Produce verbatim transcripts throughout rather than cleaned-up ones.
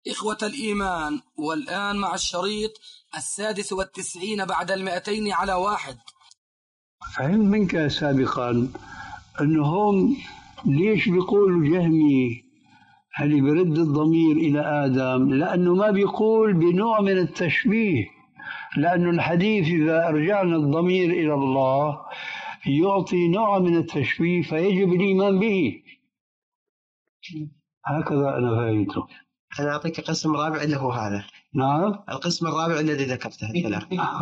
إخوة الإيمان، والآن مع الشريط السادس والتسعين بعد المئتين على واحد. فهمت منك سابقا أنهم ليش بيقولوا جهمي اللي برد الضمير إلى آدم؟ لأنه ما بيقول بنوع من التشبيه، لأن الحديث إذا أرجعنا الضمير إلى الله يعطي نوع من التشبيه فيجب الإيمان به. هكذا أنا فهمته. أنا أعطيك قسم رابع اللي هو هذا. نعم، القسم الرابع الذي ذكرته الثلاث.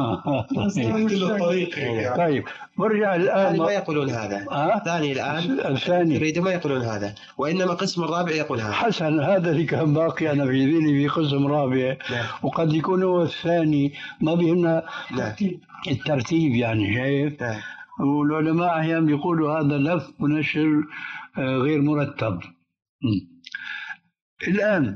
طيب برجع الآن. ما يقولون هذا. الثاني الآن الثاني يريد ما يقولون هذا، وإنما القسم الرابع يقول هذا. حسن، هذا اللي كان باقي أنا في ذهني في قسم رابع. نعم. وقد يكون هو الثاني، ما بهمنا الترتيب يعني، شايف؟ نعم. والعلماء أحيانا يقولوا هذا لف ونشر غير مرتب. الآن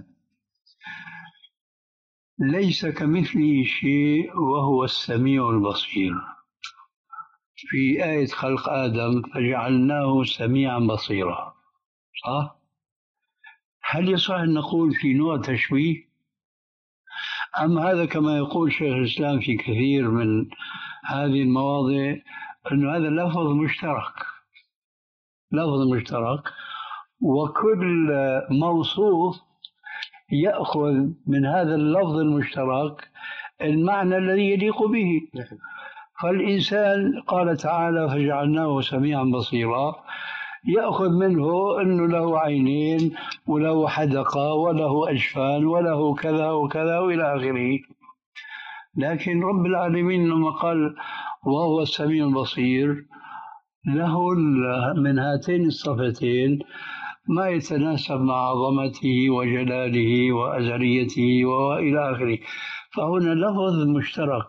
ليس كمثله شيء وهو السميع البصير. في آية خلق آدم فجعلناه سميعا بصيرا، صح؟ هل يصح أن نقول في نوع تشبيه؟ أم هذا كما يقول شيخ الإسلام في كثير من هذه المواضع أن هذا لفظ مشترك، لفظ مشترك، وكل موصوف يأخذ من هذا اللفظ المشترك المعنى الذي يليق به. فالإنسان قال تعالى فجعلناه سميعا بصيرا، يأخذ منه أنه له عينين وله حدقة وله أجفان وله كذا وكذا وإلى آخره. لكن رب العالمين لما قال وهو السميع البصير له من هاتين الصفتين ما يتناسب مع عظمته وجلاله وأزليته وإلى آخره. فهنا لفظ مشترك،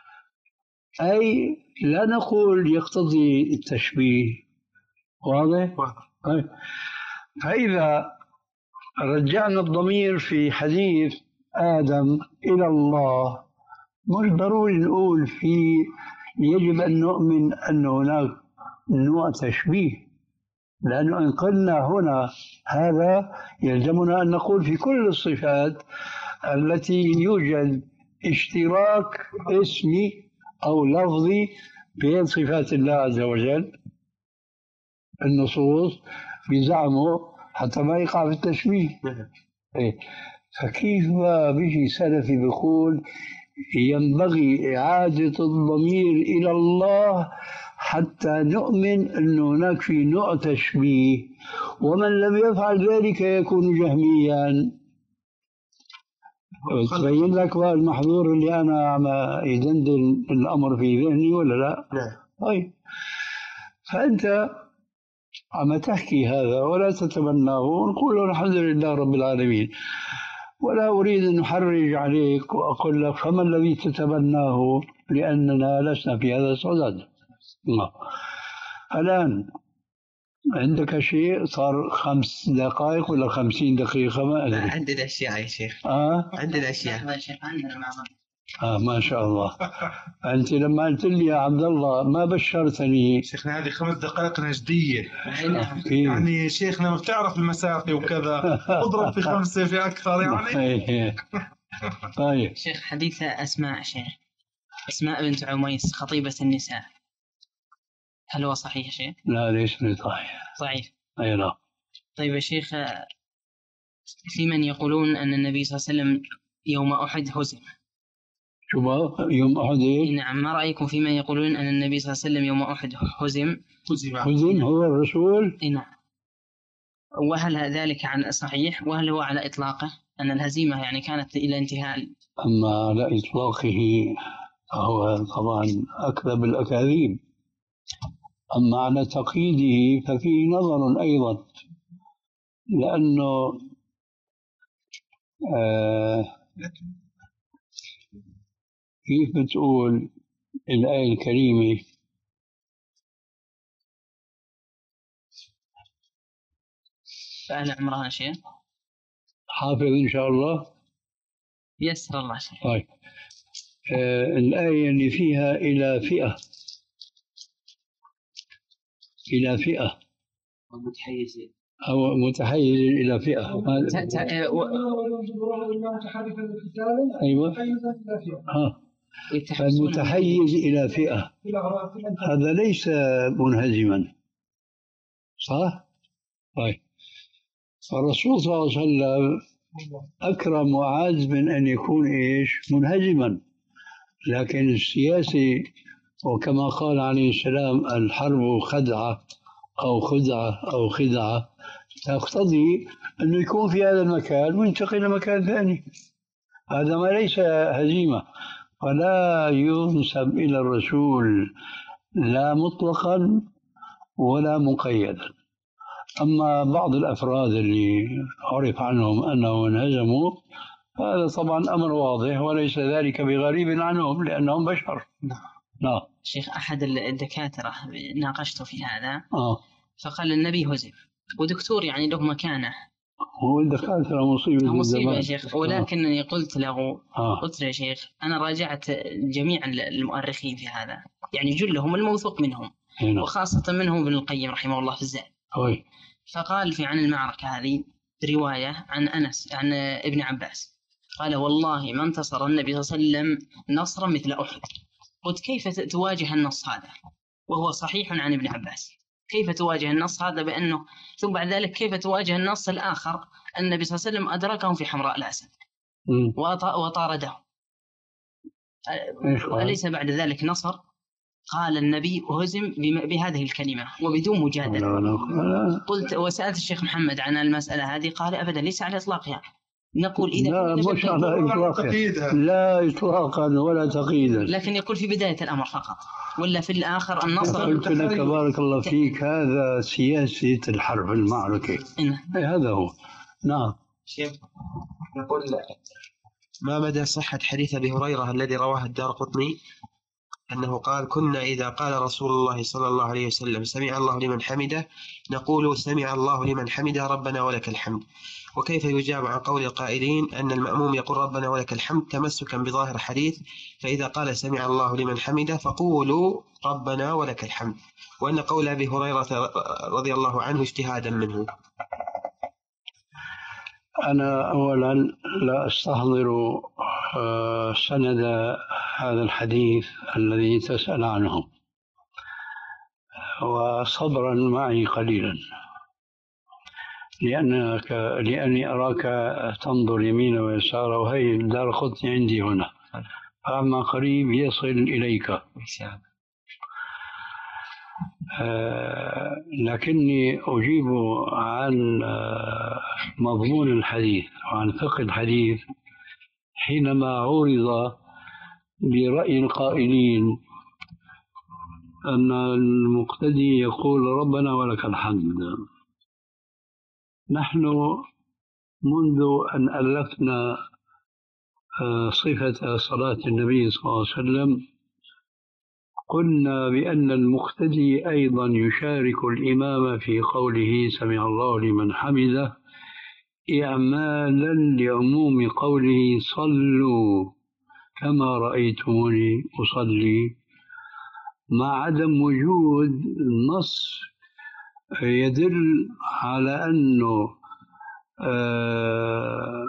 أي لا نقول يقتضي التشبيه. واضح؟ طيب. فإذا رجعنا الضمير في حديث آدم إلى الله، مش ضروري نقول في يجب أن نؤمن أن هناك نوع تشبيه، لأنه إن قلنا هنا هذا يلزمنا أن نقول في كل الصفات التي يوجد اشتراك اسمي أو لفظي بين صفات الله عز وجل. النصوص بزعمه حتى ما يقع في التشبيه. إيه. فكيف بيجي سلفي بيقول ينبغي إعادة الضمير إلى الله حتى نؤمن أن هناك في نوع تشبيه، ومن لم يفعل ذلك يكون جهميا. تبين لك المحظور اللي أنا عم يدندن الأمر في ذهني ولا لا؟ طيب، فأنت عم تحكي هذا ولا تتمناه، ونقول الحمد لله رب العالمين، ولا أريد أن أحرج عليك وأقول لك فما الذي تتمناه، لأننا لسنا في هذا الصدد. الآن عندك شيء صار خمس دقائق ولا خمسين دقيقة؟ ما أدري. عندنا أشياء يا شيخ. آه؟ عندنا أشياء. آه ما شاء الله. أنت لما قلت لي يا عبد الله ما بشرتني. شيخنا هذه خمس دقائق نجدية. يعني شيخنا ما بتعرف المسافة وكذا، اضرب في خمسة في أكثر يعني. طيب. شيخ حديث أسماء، شيخ أسماء بنت عميس خطيبة النساء، هل هو صحيح شيخ؟ لا ليس صحيح. صحيح. أي لا. طيب يا شيخ، في من يقولون أن النبي صلى الله عليه وسلم يوم أحد هزم. شو بقى يوم أحد إيه؟ نعم، ما رأيكم فيما يقولون أن النبي صلى الله عليه وسلم يوم أحد هزم؟ هزم هو الرسول؟ نعم. وهل ذلك عن صحيح؟ وهل هو على إطلاقه أن الهزيمة يعني كانت إلى انتهاء؟ أما على إطلاقه فهو طبعا أكذب الأكاذيب. أما على تقييده ففيه نظر أيضا، لأنه آه كيف بتقول الآية الكريمة فآل عمران شيء حافظ إن شاء الله يسر الله شيء. طيب. آه الآية اللي فيها إلى فئة، إلى فئة المتحيزين. أو متحيز إلى فئة. أيوة. ها. المتحيز إلى فئة هذا ليس منهزما، صح؟ طيب، فالرسول صلى الله عليه وسلم أكرم وأعز من أن يكون إيش؟ منهزما. لكن السياسي، وكما قال عليه السلام الحرب خدعة أو خدعة أو خدعة، تقتضي أنه يكون في هذا المكان وينتقل إلى مكان ثاني. هذا ما ليس هزيمة، فلا ينسب إلى الرسول لا مطلقا ولا مقيدا. أما بعض الأفراد اللي عرف عنهم أنهم انهزموا، هذا طبعا أمر واضح وليس ذلك بغريب عنهم لأنهم بشر. نعم. شيخ، أحد الدكاترة ناقشته في هذا آه. فقال النبي هزم، ودكتور يعني له مكانه. هو الدكاترة مصيبة مصيبة يا شيخ، ولكنني قلت له آه. قلت له يا شيخ أنا راجعت جميع المؤرخين في هذا، يعني جلهم الموثوق منهم هنا. وخاصة منهم ابن القيم رحمه الله في الزاد. أوي. فقال في عن المعركة هذه رواية عن أنس عن ابن عباس، قال والله ما انتصر النبي صلى الله عليه وسلم نصرا مثل أحد. قلت كيف تواجه النص هذا وهو صحيح عن ابن عباس؟ كيف تواجه النص هذا بأنه، ثم بعد ذلك كيف تواجه النص الآخر النبي صلى الله عليه وسلم أدركهم في حمراء الأسد وطارده، أليس بعد ذلك نصر؟ قال النبي هزم بهذه الكلمة وبدون مجادلة. قلت وسألت الشيخ محمد عن المسألة هذه، قال أبدا ليس على إطلاقها. نقول إذا لا مش على إطلاقها، لا إطلاقا ولا تقييدا، لكن يقول في بداية الأمر فقط، ولا في الآخر النصر. قلت لك بارك الله فيك هذا سياسة الحرب المعركة. هذا هو. نعم. شيخ يقول ما مدى صحة حديث أبي هريرة الذي رواه الدارقطني أنه قال كنا إذا قال رسول الله صلى الله عليه وسلم سمع الله لمن حمده نقول سمع الله لمن حمده ربنا ولك الحمد؟ وكيف يجاب عن قول القائلين أن المأموم يقول ربنا ولك الحمد تمسكا بظاهر الحديث، فإذا قال سمع الله لمن حمده فقولوا ربنا ولك الحمد، وأن قول أبي هريرة رضي الله عنه اجتهادا منه؟ أنا أولا لا أستحضر سند هذا الحديث الذي تسأل عنه، وصبرا معي قليلا لأنك لأني أراك تنظر يمين ويسار، وهي الدارقطني عندي هنا، فأما قريب يصل إليك. آه لكني أجيب عن آه مضمون الحديث وعن فقه الحديث حينما عورض برأي القائلين أن المقتدي يقول ربنا ولك الحمد. نحن منذ أن ألفنا صفة صلاة النبي صلى الله عليه وسلم قلنا بأن المقتدي أيضا يشارك الإمام في قوله سمع الله لمن حمده إعمالا لعموم قوله صلوا كما رأيتموني أصلي، مع عدم وجود نص يدل على أنه آه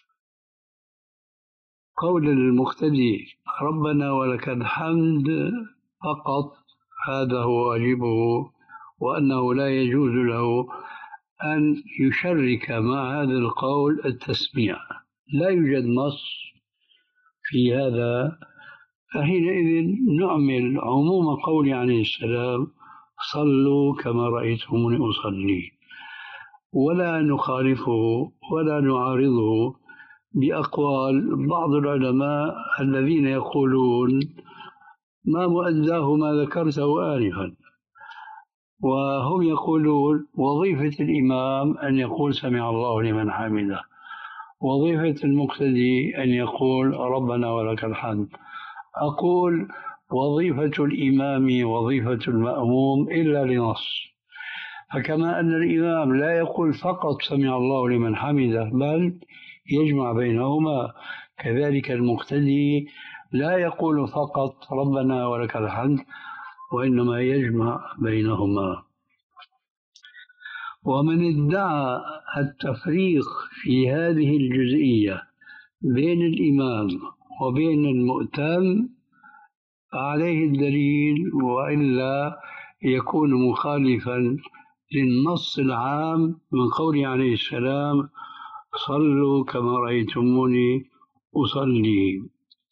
قول المقتدي ربنا ولك الحمد فقط هذا هو واجبه، وأنه لا يجوز له أن يشرك مع هذا القول التسميع. لا يوجد نص في هذا، فحينئذ نعمل عموم قول عليه السلام صلوا كما رأيتموني أصلي، ولا نخالفه ولا نعارضه بأقوال بعض العلماء الذين يقولون ما مؤداه ما ذكرته آنفا، وهم يقولون وظيفة الإمام أن يقول سمع الله لمن حمده، وظيفة المقتدي أن يقول ربنا ولك الحمد. أقول وظيفة الإمام وظيفة المأموم إلا لنص، فكما أن الإمام لا يقول فقط سمع الله لمن حمده بل يجمع بينهما، كذلك المقتدي لا يقول فقط ربنا ولك الحمد وإنما يجمع بينهما. ومن ادعى التفريق في هذه الجزئية بين الإمام وبين المؤتم عليه الدليل، وإلا يكون مخالفا للنص العام من قوله عليه السلام: صلوا كما رأيتموني أصلي.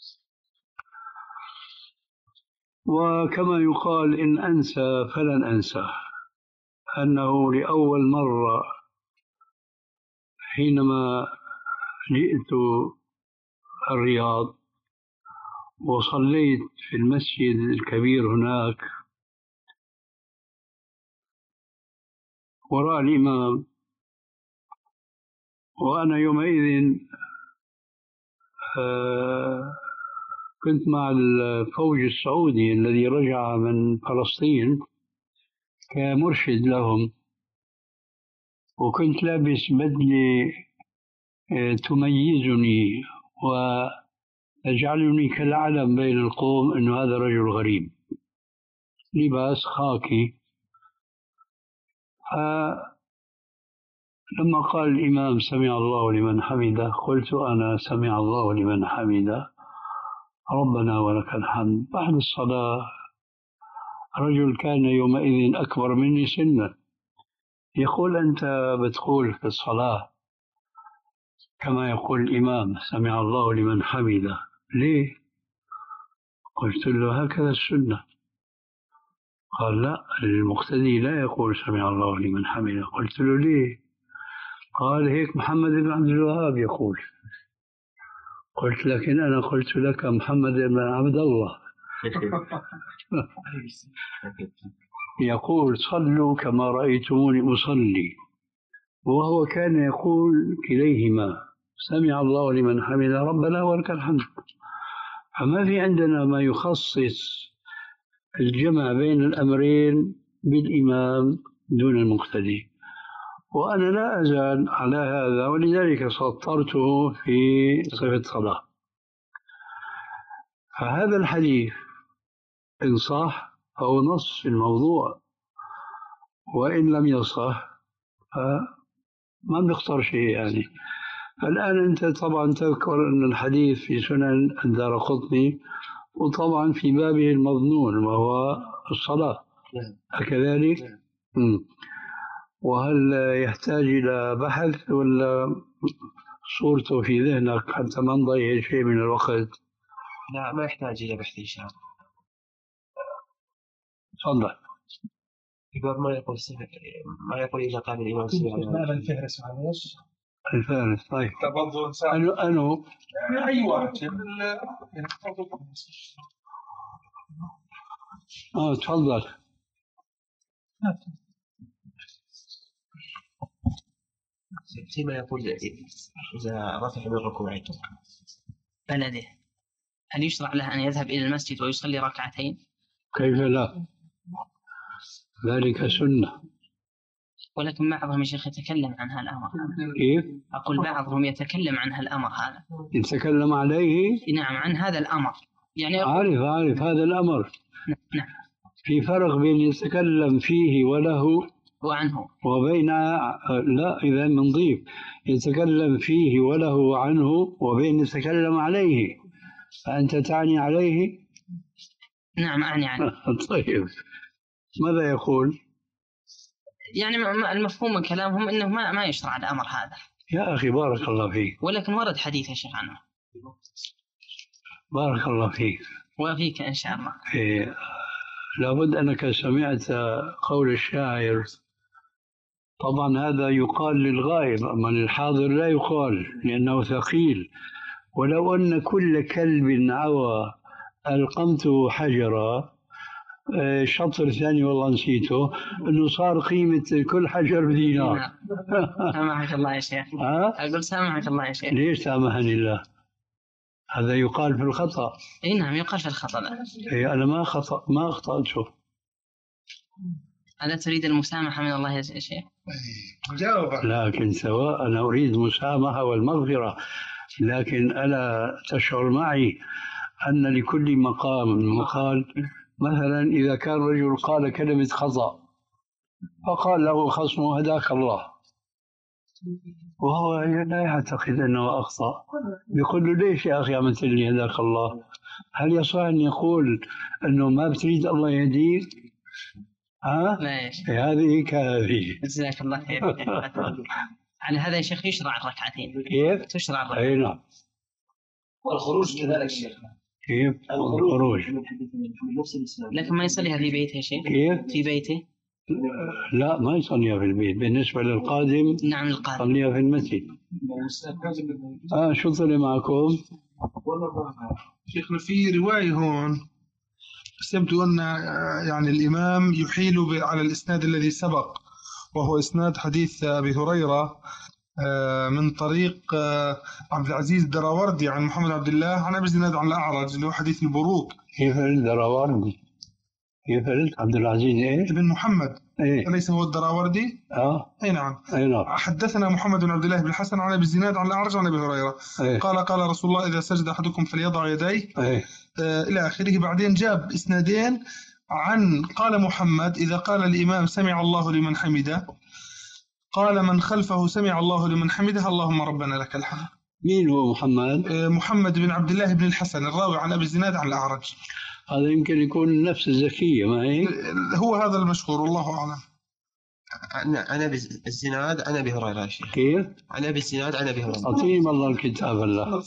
وكما يقال: إن أنسى فلن أنسى، أنه لأول مرة حينما جئت الرياض وصليت في المسجد الكبير هناك وراء الإمام، وأنا يومئذ آه كنت مع الفوج السعودي الذي رجع من فلسطين كمرشد لهم، وكنت لابس بدلة تميزني وتجعلني كالعلم بين القوم أن هذا رجل غريب، لباس خاكي. لما قال الإمام: سمع الله لمن حمده، قلت أنا: سمع الله لمن حمده، ربنا ولك الحمد. بعد الصلاة رجل كان يومئذ أكبر مني سنا يقول: أنت بتقول في الصلاة كما يقول الإمام: سمع الله لمن حمده، ليه؟ قلت له: هكذا السنة. قال: لا، المقتدي لا يقول سمع الله لمن حمده. قلت له: ليه؟ قال: هيك محمد بن عبد الوهاب يقول. قلت: لكن أنا قلت لك محمد بن عبد الله يقول: صلوا كما رأيتموني أصلي، وهو كان يقول كليهما: سمع الله لمن حمد ربنا ولك الحمد. فما في عندنا ما يخصص الجمع بين الأمرين بالإمام دون المقتدي، وأنا لا أزال على هذا، ولذلك سطرته في صفة صلاة. فهذا الحديث إن صح فهو نص في الموضوع، وإن لم يصح فما بنختار شيء يعني. الآن أنت طبعا تذكر أن الحديث في سنن الدارقطني، وطبعا في بابه المظنون وهو الصلاة، أكذلك؟ وهل يحتاج إلى بحث ولا صورته في ذهنك حتى ما نضيع شيء من الوقت؟ لا، ما يحتاج إلى بحث إن شاء الله. تفضل. الباب ما يقول ما يقول إذا قال الإمام سمع الله. الفهرس معلش. الفهرس طيب. تفضل. أنا أنا أي واحد. آه تفضل. فيما يقول إذا رفع من ركوعين بلده، هل يشرع له أن يذهب إلى المسجد ويصلي ركعتين؟ كيف لا؟ ذلك سنة. ولكن بعضهم يا شيخ يتكلم عن هالأمر هذا. كيف؟ أقول بعضهم يتكلم عن هالأمر هذا. يتكلم عليه؟ نعم، عن هذا الأمر. يعني عارف عارف هذا الأمر. نعم. في فرق بين يتكلم فيه وله وعنه، وبين لا إذا نضيف يتكلم فيه وله وعنه، وبين يتكلم عليه. فأنت تعني عليه؟ نعم أعني عليه. طيب ماذا يقول؟ يعني المفهوم من كلامهم أنه ما ما يشرع الأمر هذا. يا أخي بارك الله فيك. ولكن ورد حديث يا شيخ عنه. بارك الله فيك. وفيك إن شاء الله. إيه. لابد أنك سمعت قول الشاعر. طبعا هذا يقال للغائب، أما للحاضر لا يقال لأنه ثقيل. ولو أن كل كلب عوى ألقمته حجرا، شطر ثاني والله نسيته، أنه صار قيمة كل حجر بدينار. سامحك الله يا شيخ. أقول سامحك الله يا شيخ. ليش سامحني الله؟ هذا يقال في الخطأ. اي نعم يقال في الخطأ. إيه أنا ما خطأ ما أخطأت. شوف ألا تريد المسامحة من الله يا شيخ؟ جاوب. لكن سواء أنا أريد المسامحة والمغفرة، لكن ألا تشعر معي أن لكل مقام مقال؟ مثلا إذا كان رجل قال كلمة خطأ فقال له خصمه هداك الله، وهو لا يعتقد أنه أخطأ. يقول له ليش يا أخي عملت لي هداك الله؟ هل يصح أن يقول أنه ما بتريد الله يهديك؟ ها؟ هذه كهذه. جزاك الله خير. على هذا يا شيخ يشرع الركعتين. كيف؟ تشرع الركعتين. أي نعم. والخروج كذلك شيخ. كيف؟ الخروج. لكن ما يصليها في بيته يا شيخ؟ كيف؟ في بيته؟ لا ما يصليها في البيت. بالنسبة للقادم نعم القادم يصليها في المسجد. آه شو طلع معكم؟ شيخنا في رواية هون بس يبدو أن يعني الإمام يحيل على الإسناد الذي سبق، وهو إسناد حديث أبي هريرة من طريق عبد العزيز الدراوردي عن محمد عبد الله عن أبي الزناد عن الأعرج اللي هو حديث البروق. كيف الدراوردي؟ كيف عبد العزيز إيه؟ ابن محمد إيه؟ أليس هو الدراوردي؟ آه أي نعم. أي نعم. حدثنا محمد بن عبد الله بن الحسن عن أبي الزناد عن الأعرج عن أبي هريرة إيه؟ قال قال رسول الله إذا سجد أحدكم فليضع يديه إيه؟ آه إلى آخره. بعدين جاب إسنادين عن قال محمد إذا قال الإمام سمع الله لمن حمده قال من خلفه سمع الله لمن حمده اللهم ربنا لك الحمد. مين هو محمد؟ آه محمد بن عبد الله بن الحسن الراوي عن أبي الزناد عن الأعرج. هذا يمكن يكون نفس الزكية ما هيك؟ هو هذا المشهور والله أعلم. أنا أنا بالزناد أنا أبي هريرة يا شيخ. كيف؟ أنا بالزناد أنا أبي هريرة. أعطيهم الله الكتاب الله.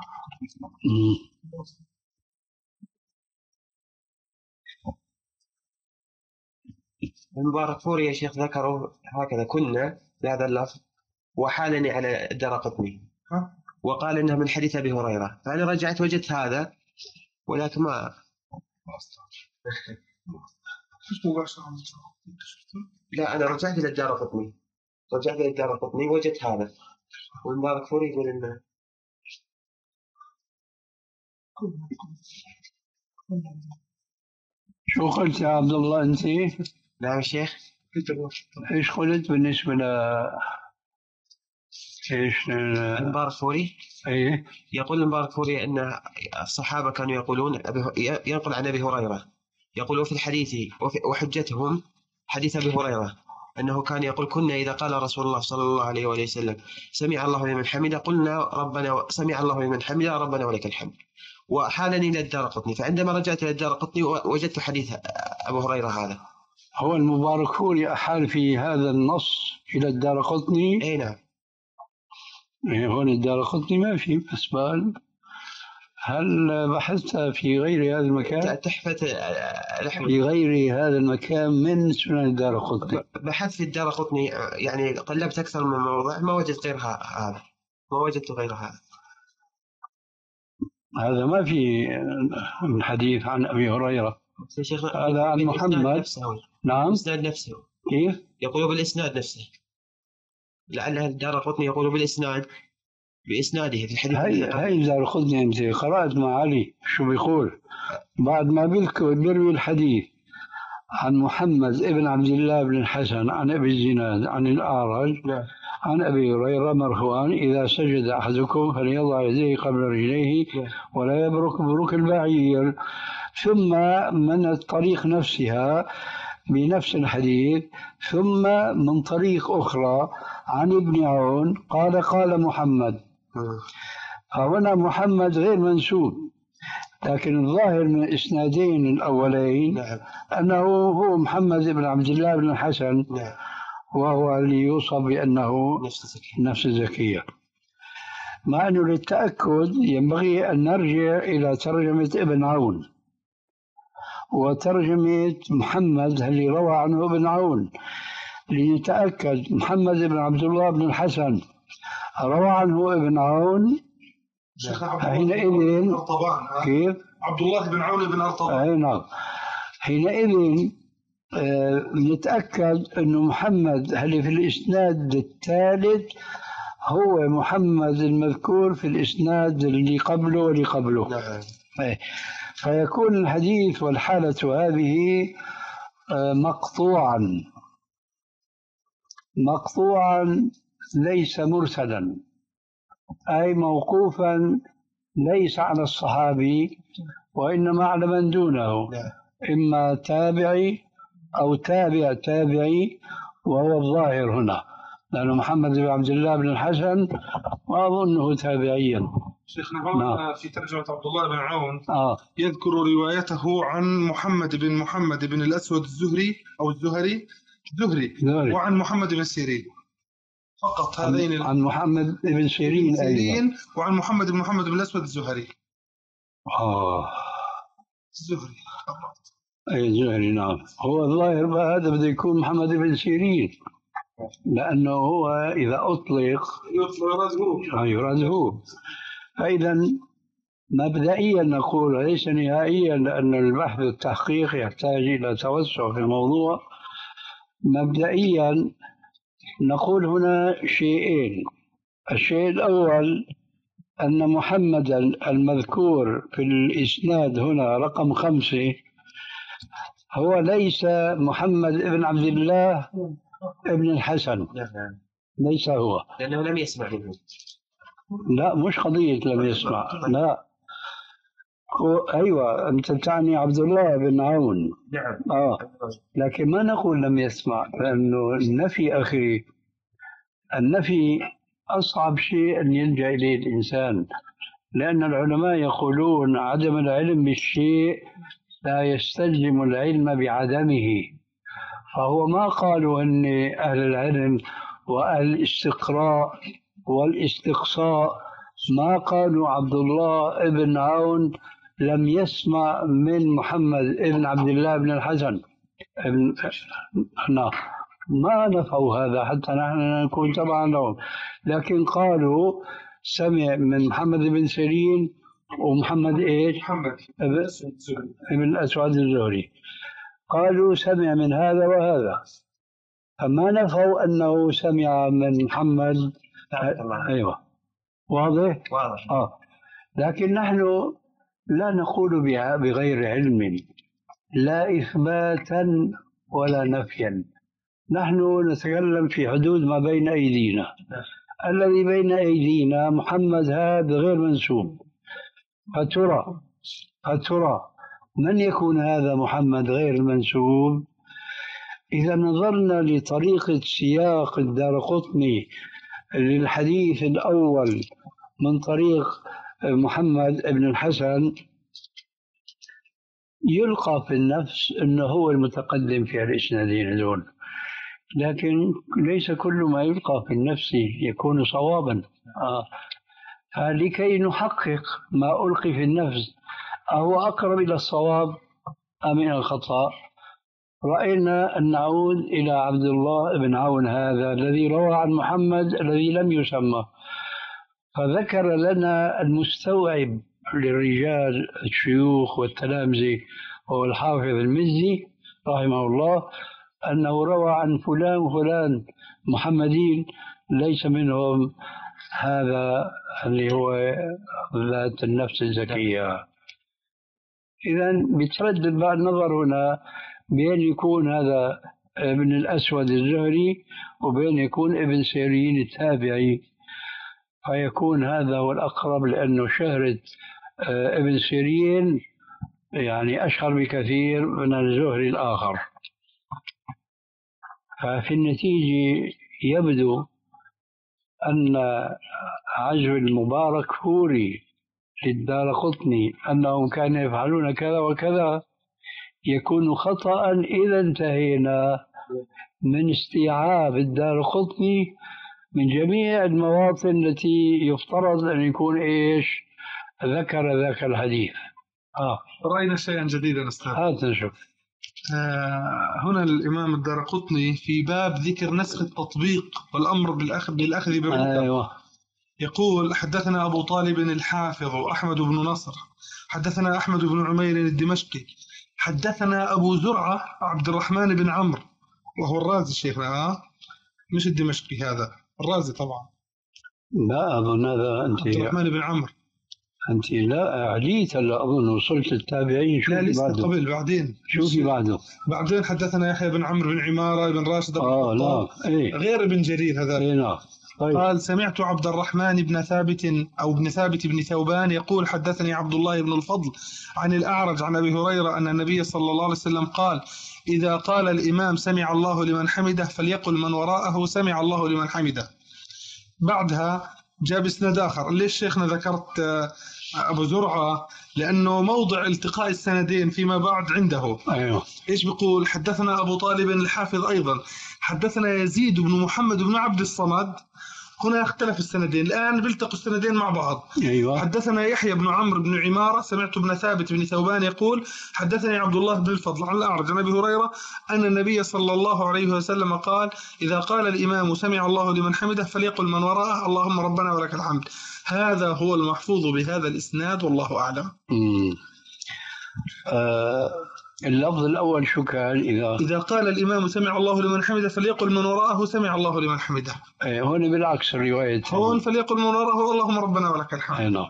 المبارك فوري يا شيخ ذكروا هكذا كنا بهذا اللفظ وحالني على الدارقطني وقال إنها من حديث أبي هريرة، فأنا رجعت وجدت هذا ولكن ما لا أنا رجعت إلى الدارقطني رجعت إلى الدارقطني وجدت هذا والمبارك فوري يقول إنه شو قلت يا عبد الله أنت؟ نعم يا شيخ. إيش قلت بالنسبة ل إيش المبارك فوري؟ إيه؟ يقول المبارك فوري أن الصحابة كانوا يقولون أبي ينقل عن أبي هريرة يقولون في الحديث وحجتهم حديث أبي هريرة أنه كان يقول كنا إذا قال رسول الله صلى الله عليه وسلم سمع الله لمن حمده قلنا ربنا سمع الله لمن حمده ربنا ولك الحمد. وحالني إلى الدارقطني فعندما رجعت إلى الدارقطني وجدت حديث أبو هريرة هذا. هو المبارك فوري أحال في هذا النص إلى الدارقطني؟ أي نعم. إيه هون الدارقطني ما في أسباب. هل بحثت في غير هذا المكان؟ تحفة في غير هذا المكان من سنن الدارقطني؟ بحثت في الدارقطني يعني قلبت أكثر من موضع ما وجدت غير هذا ما وجدت غير هذا. هذا ما في حديث عن أبي هريرة. هذا عن محمد. نعم. الإسناد نفسه. كيف؟ يقول بالإسناد نفسه. لعل الدارقطني يقول بالإسناد بإسناده في الحديث. هاي هاي الدارقطني أنت قرأت مع علي شو بيقول بعد ما بيروي الحديث عن محمد ابن عبد الله بن الحسن عن أبي الزناد عن الأعرج عن أبي هريرة مرفوعا إذا سجد أحدكم فليضع يديه قبل رجليه ولا يبرك بروك البعير. ثم من الطريق نفسها بنفس الحديث ثم من طريق أخرى عن ابن عون قال قال محمد. فهنا محمد غير منسوب لكن الظاهر من الإسنادين الأولين أنه هو محمد بن عبد الله بن الحسن وهو اللي يوصف بأنه نفس الزكية. مع أنه للتأكد ينبغي أن نرجع إلى ترجمة ابن عون وترجمة محمد اللي روى عنه ابن عون لنتأكد محمد بن عبد الله بن الحسن روى عنه ابن عون حينئذ كيف؟ عبد الله بن عون بن أرطبان. أي نعم. حينئذ آه نتأكد أنه محمد اللي في الإسناد الثالث هو محمد المذكور في الإسناد اللي قبله واللي قبله. نعم. فيكون الحديث والحالة هذه آه مقطوعا مقطوعا ليس مرسلا أي موقوفا ليس على الصحابي وإنما على من دونه إما تابعي أو تابع تابعي، وهو الظاهر هنا، لأنه محمد بن عبد الله بن الحسن ما أظنه تابعيا. شيخنا هون نعم. في ترجمة عبد الله بن عون آه. يذكر روايته عن محمد بن محمد بن الأسود الزهري أو الزهري الزهري زهري. وعن محمد بن سيرين فقط. هذين عن محمد بن سيرين, سيرين وعن محمد بن محمد بن الأسود الزهري. آه. الزهري أي الزهري نعم. هو الظاهر هذا بده يكون محمد بن سيرين، لأنه هو إذا أطلق يراد هو. فإذا مبدئيا نقول ليس نهائيا، لأن البحث والتحقيق يحتاج إلى توسع في الموضوع. مبدئيا نقول هنا شيئين. الشيء الأول أن محمدا المذكور في الإسناد هنا رقم خمسة هو ليس محمد بن عبد الله ابن الحسن، ليس هو، لأنه لم يسمع منه. لا مش قضية لم يسمع، لا أيوة أنت تعني عبد الله بن عون. نعم. آه. لكن ما نقول لم يسمع، لأنه النفي أخي، النفي أصعب شيء أن يلجأ إليه الإنسان، لأن العلماء يقولون عدم العلم بالشيء لا يستلزم العلم بعدمه. فهو ما قالوا أن أهل العلم وأهل الاستقراء والاستقصاء ما قالوا عبد الله بن عون لم يسمع من محمد بن عبد الله بن الحسن ابن... ما نفوا هذا حتى نحن نكون طبعا لهم، لكن قالوا سمع من محمد بن سيرين ومحمد ايش؟ محمد ابن الأسود الزهري، قالوا سمع من هذا وهذا، فما نفوا أنه سمع من محمد. أيوة واضح؟ واضح. آه. لكن نحن لا نقول بها بغير علم، لا إثباتا ولا نفيا، نحن نتكلم في حدود ما بين أيدينا. الذي بين أيدينا محمد هذا غير منسوب، فترى فترى من يكون هذا محمد غير المنسوب؟ إذا نظرنا لطريقة سياق الدارقطني للحديث الأول من طريق محمد بن الحسن يلقى في النفس أنه هو المتقدم في الإسنادين دول، لكن ليس كل ما يلقى في النفس يكون صوابا. آه. فلكي نحقق ما ألقي في النفس أهو أقرب إلى الصواب أم إلى الخطأ، رأينا أن نعود إلى عبد الله بن عون هذا الذي روى عن محمد الذي لم يسمى، فذكر لنا المستوعب للرجال الشيوخ والتلامذة وهو الحافظ المزي رحمه الله أنه روى عن فلان وفلان محمدين ليس منهم هذا اللي هو ذات النفس الزكية. إذن بتردد بعد النظر هنا بين يكون هذا ابن الأسود الزهري وبين يكون ابن سيرين التابعي، فيكون هذا هو الأقرب، لأنه شهرة ابن سيرين يعني أشهر بكثير من الزهري الآخر. ففي النتيجة يبدو أن عزو المبارك فوري للدارقطني أنهم كانوا يفعلون كذا وكذا يكون خطأ إذا انتهينا من استيعاب الدارقطني من جميع المواطن التي يفترض أن يكون إيش ذكر ذاك الحديث. آه. رأينا شيئا جديدا أستاذ. هات نشوف. آه هنا الإمام الدارقطني في باب ذكر نسخ التطبيق والأمر بالأخذ بالأخذ بعمدة. أيوة. يقول حدثنا أبو طالب الحافظ أحمد بن نصر حدثنا أحمد بن عمير الدمشقي حدثنا أبو زرعة عبد الرحمن بن عمرو وهو الرازي شيخنا آه مش الدمشقي، هذا الرازي طبعا. لا أظن هذا أنت عبد الرحمن بن عمرو أنت لا عليت هلا أظن وصلت التابعين. لا لسه قبل بعدين شوفي بعده. بعدين حدثنا يحيى بن عمرو بن عمارة بن راشد آه لا إيه. غير ابن جرير هذا. إيه نعم. طيب. قال سمعت عبد الرحمن بن ثابت أو ابن ثابت بن ثوبان يقول حدثني عبد الله بن الفضل عن الأعرج عن أبي هريرة أن النبي صلى الله عليه وسلم قال إذا قال الإمام سمع الله لمن حمده فليقل من وراءه سمع الله لمن حمده. بعدها جاب اسناد آخر. ليش شيخنا ذكرت أبو زرعة؟ لأنه موضع التقاء السندين فيما بعد عنده. أيوه. إيش بيقول؟ حدثنا أبو طالب الحافظ أيضا حدثنا يزيد بن محمد بن عبد الصمد. هنا اختلف السندين، الآن بيلتقوا السندين مع بعض. أيوة. حدثنا يحيى بن عمرو بن عمارة سمعت ابن ثابت بن ثوبان يقول حدثني عبد الله بن الفضل عن الأعرج عن أبي هريرة أن النبي صلى الله عليه وسلم قال إذا قال الإمام سمع الله لمن حمده فليقل من وراءه اللهم ربنا ولك الحمد. هذا هو المحفوظ بهذا الإسناد والله أعلم. آه اللفظ الأول شو كان؟ إذا إذا قال الإمام سمع الله لمن حمده فليقل من وراءه سمع الله لمن حمده. إيه هون بالعكس الرواية هون فليقل من وراءه اللهم ربنا ولك الحمد. إيه نعم.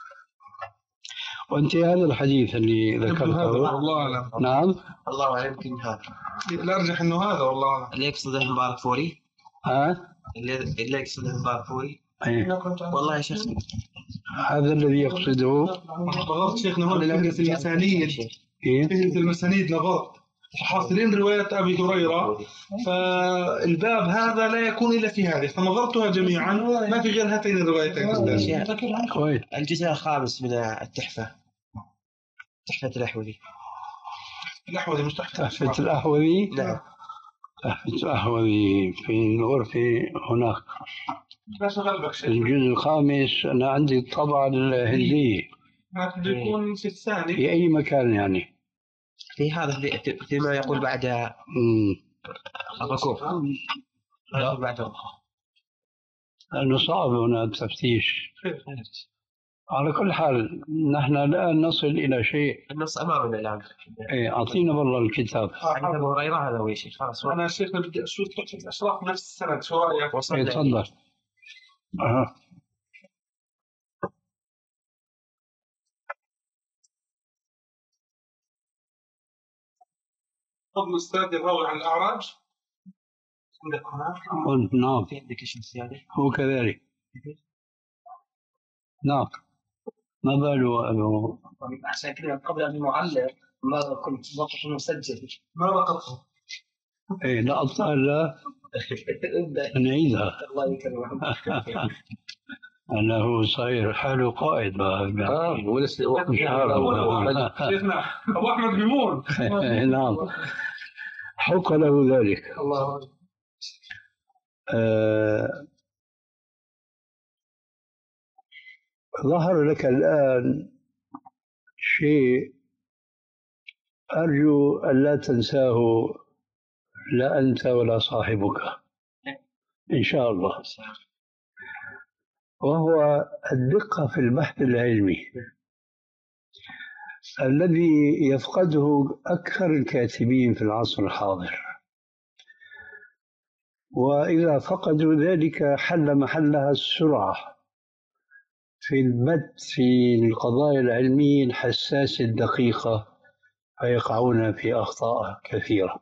وأنت هذا الحديث اللي ذكرته والله أعلم. نعم الله أعلم يمكن هذا لا أرجح إنه هذا والله أعلم. اللي يقصده المبارك فوري. ها اللي اللي يقصده المبارك فوري. أيه. والله يا شيخ هذا الذي يقصده. بالضبط شيخنا هون فهرس المسانيد. فهرس المسانيد نظرت حاصلين رواية أبي هريرة فالباب هذا لا يكون إلا في هذه فنظرتها جميعا ما في غير هاتين الروايتين. كويس. الجزء الخامس من التحفة تحفة الأحوذي. الأحوذي مش تحفة تحفة الأحوذي. نعم تحفة الأحوذي في الغرفة هناك. لا شغل بك الجزء الخامس أنا عندي الطبعة الهندية. هذا يكون في الثاني. في أي مكان يعني. في هذا فيما يقول بعد الركوب. لا بعد لأنه صعب هنا التفتيش. على كل حال نحن الآن نصل إلى شيء. النص أمامنا الآن. إيه أعطينا والله الكتاب. عند أبو هريرة هذا هو شيء خلاص. أنا شيخنا بدي أشوف تحفة الأشراف نفس السند شو رأيك؟ إيه تفضل. أه. فضل الأستاذ الراوي عن الأعراج عندك هناك؟ نعم في عندك شيء زيادة؟ هو كذلك. نعم ما باله أنه عشان كذا قبل أن نعلق ما كنت وقف مسجل ما لقطه. إيه لا أبطال لا نعيدها. الله يكرمك. أنا هو صاير حاله قائد بقى. آه ولسه وقت شيخنا أبو أحمد بيمون. نعم حق له ذلك. الله آه ظهر لك الآن شيء أرجو أن لا تنساه لا أنت ولا صاحبك إن شاء الله، وهو الدقة في البحث العلمي الذي يفقده أكثر الكاتبين في العصر الحاضر، وإذا فقدوا ذلك حل محلها السرعة في البت في القضايا العلمية الحساسة الدقيقة فيقعون في أخطاء كثيرة.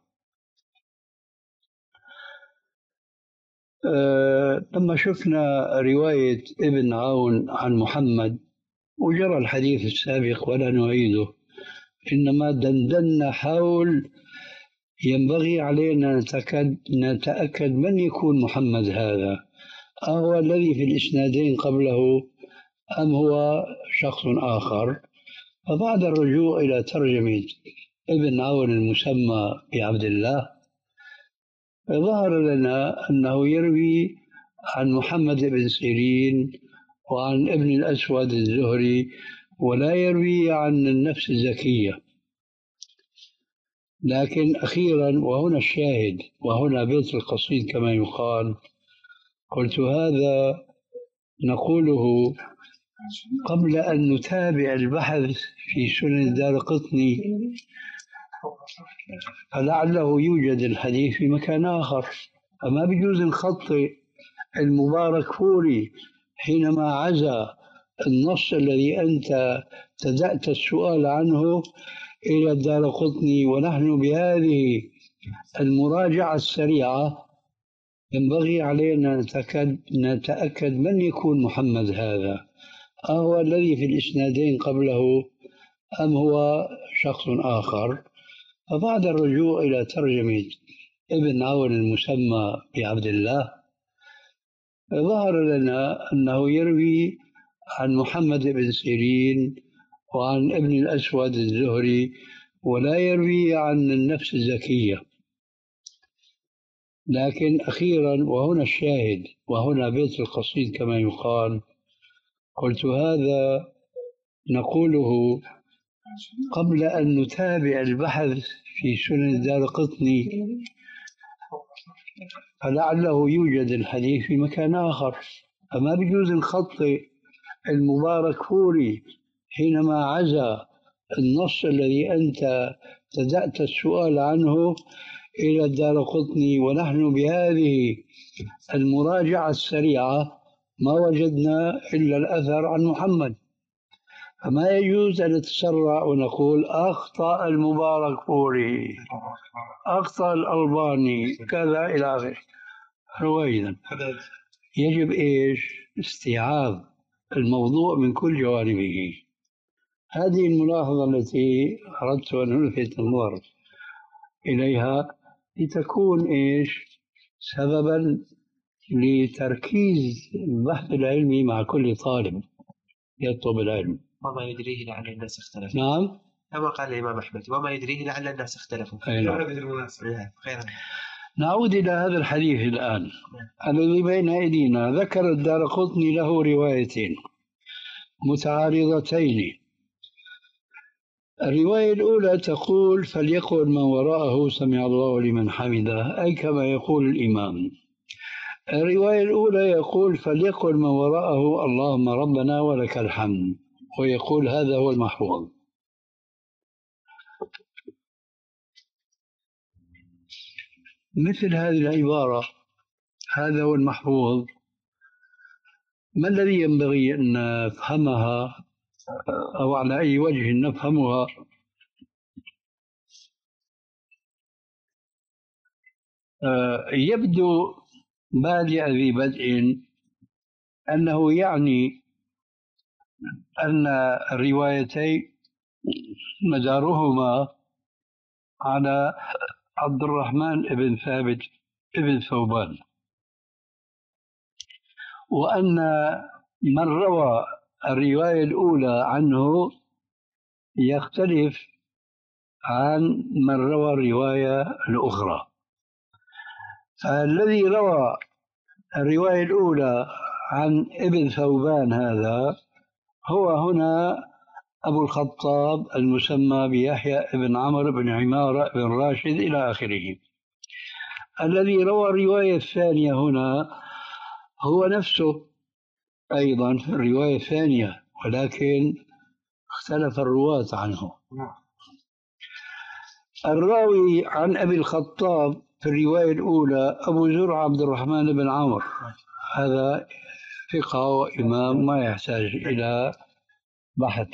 أه لما شفنا رواية ابن عون عن محمد وجرى الحديث السابق ولا نعيده، إنما دندنا حول ينبغي علينا نتأكد, نتأكد من يكون محمد هذا، أهو الذي في الإسنادين قبله أم هو شخص آخر. فبعد الرجوع إلى ترجمة ابن عون المسمى بعبد الله ظهر لنا أنه يروي عن محمد بن سيرين وعن ابن الأسود الزهري ولا يروي عن النفس الزكية. لكن أخيرا وهنا الشاهد وهنا بيت القصيد كما يقال، قلت هذا نقوله قبل أن نتابع البحث في سنن الدارقطني فلعله يوجد الحديث في مكان آخر، فما بيجوز نخطئ المبارك فوري حينما عزى النص الذي أنت بدأت السؤال عنه إلى الدارقطني، ونحن بهذه المراجعة السريعة ينبغي علينا نتأكد, نتأكد من يكون محمد هذا، أهو الذي في الإسنادين قبله أم هو شخص آخر. فبعد الرجوع إلى ترجمة ابن عون المسمى بعبد الله ظهر لنا أنه يروي عن محمد بن سيرين وعن ابن الأسود الزهري، ولا يروي عن النفس الزكية. لكن أخيرا، وهنا الشاهد وهنا بيت القصيد كما يقال، قلت هذا نقوله قبل أن نتابع البحث في سنن الدارقطني، فلعله يوجد الحديث في مكان آخر. فما بيجوز نخطئ المبارك فوري حينما عزى النص الذي أنت بدأت السؤال عنه إلى الدارقطني، ونحن بهذه المراجعة السريعة ما وجدنا إلا الأثر عن محمد. فما يجوز أن نتسرع ونقول أخطأ المبارك فوري، أخطأ الألباني، كذا إلى آخره. رويدا يجب إيش؟ استيعاب الموضوع من كل جوانبه. هذه الملاحظة التي أردت أن ألفت النظر إليها لتكون إيش؟ سببا لتركيز البحث العلمي مع كل طالب يطلب العلم. وما يدريه لعل الناس اختلفوا. نعم، كما قال الإمام أحمد وما يدريه لعل الناس اختلفوا. نعم. هذه المناسبة. نعود إلى هذا الحديث الآن الذي بين أيدينا. ذكر الدارقطني له روايتين متعارضتين. الرواية الأولى تقول فليقل من وراءه سمع الله لمن حمده، أي كما يقول الإمام. الرواية الأولى يقول فليقل من وراءه اللهم ربنا ولك الحمد، ويقول هذا هو المحفوظ. مثل هذه العبارة هذا هو المحفوظ، ما الذي ينبغي أن نفهمها أو على أي وجه نفهمها؟ يبدو بادئ ذي بدء أنه يعني أن الروايتين مدارهما على عبد الرحمن بن ثابت بن ثوبان، وأن من روى الرواية الأولى عنه يختلف عن من روى الرواية الأخرى. الذي روى الرواية الأولى عن ابن ثوبان هذا هو هنا أبو الخطاب المسمى بيحيى بن عمرو بن عمارة بن راشد إلى آخره. الذي روى الرواية الثانية هنا هو نفسه أيضا في الرواية الثانية، ولكن اختلف الرواة عنه. الراوي عن أبي الخطاب في الرواية الأولى أبو زرع عبد الرحمن بن عمرو، هذا ثقة وإمام ما يحتاج إلى بحث،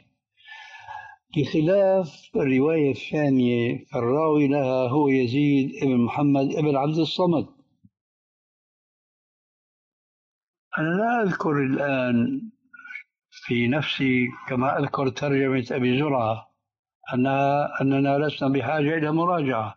بخلاف الرواية الثانية الراوي لها هو يزيد بن محمد بن عبد الصمد. أنا لا أذكر الآن في نفسي كما أذكر ترجمة أبي زرعة أننا, أننا لسنا بحاجة إلى مراجعة.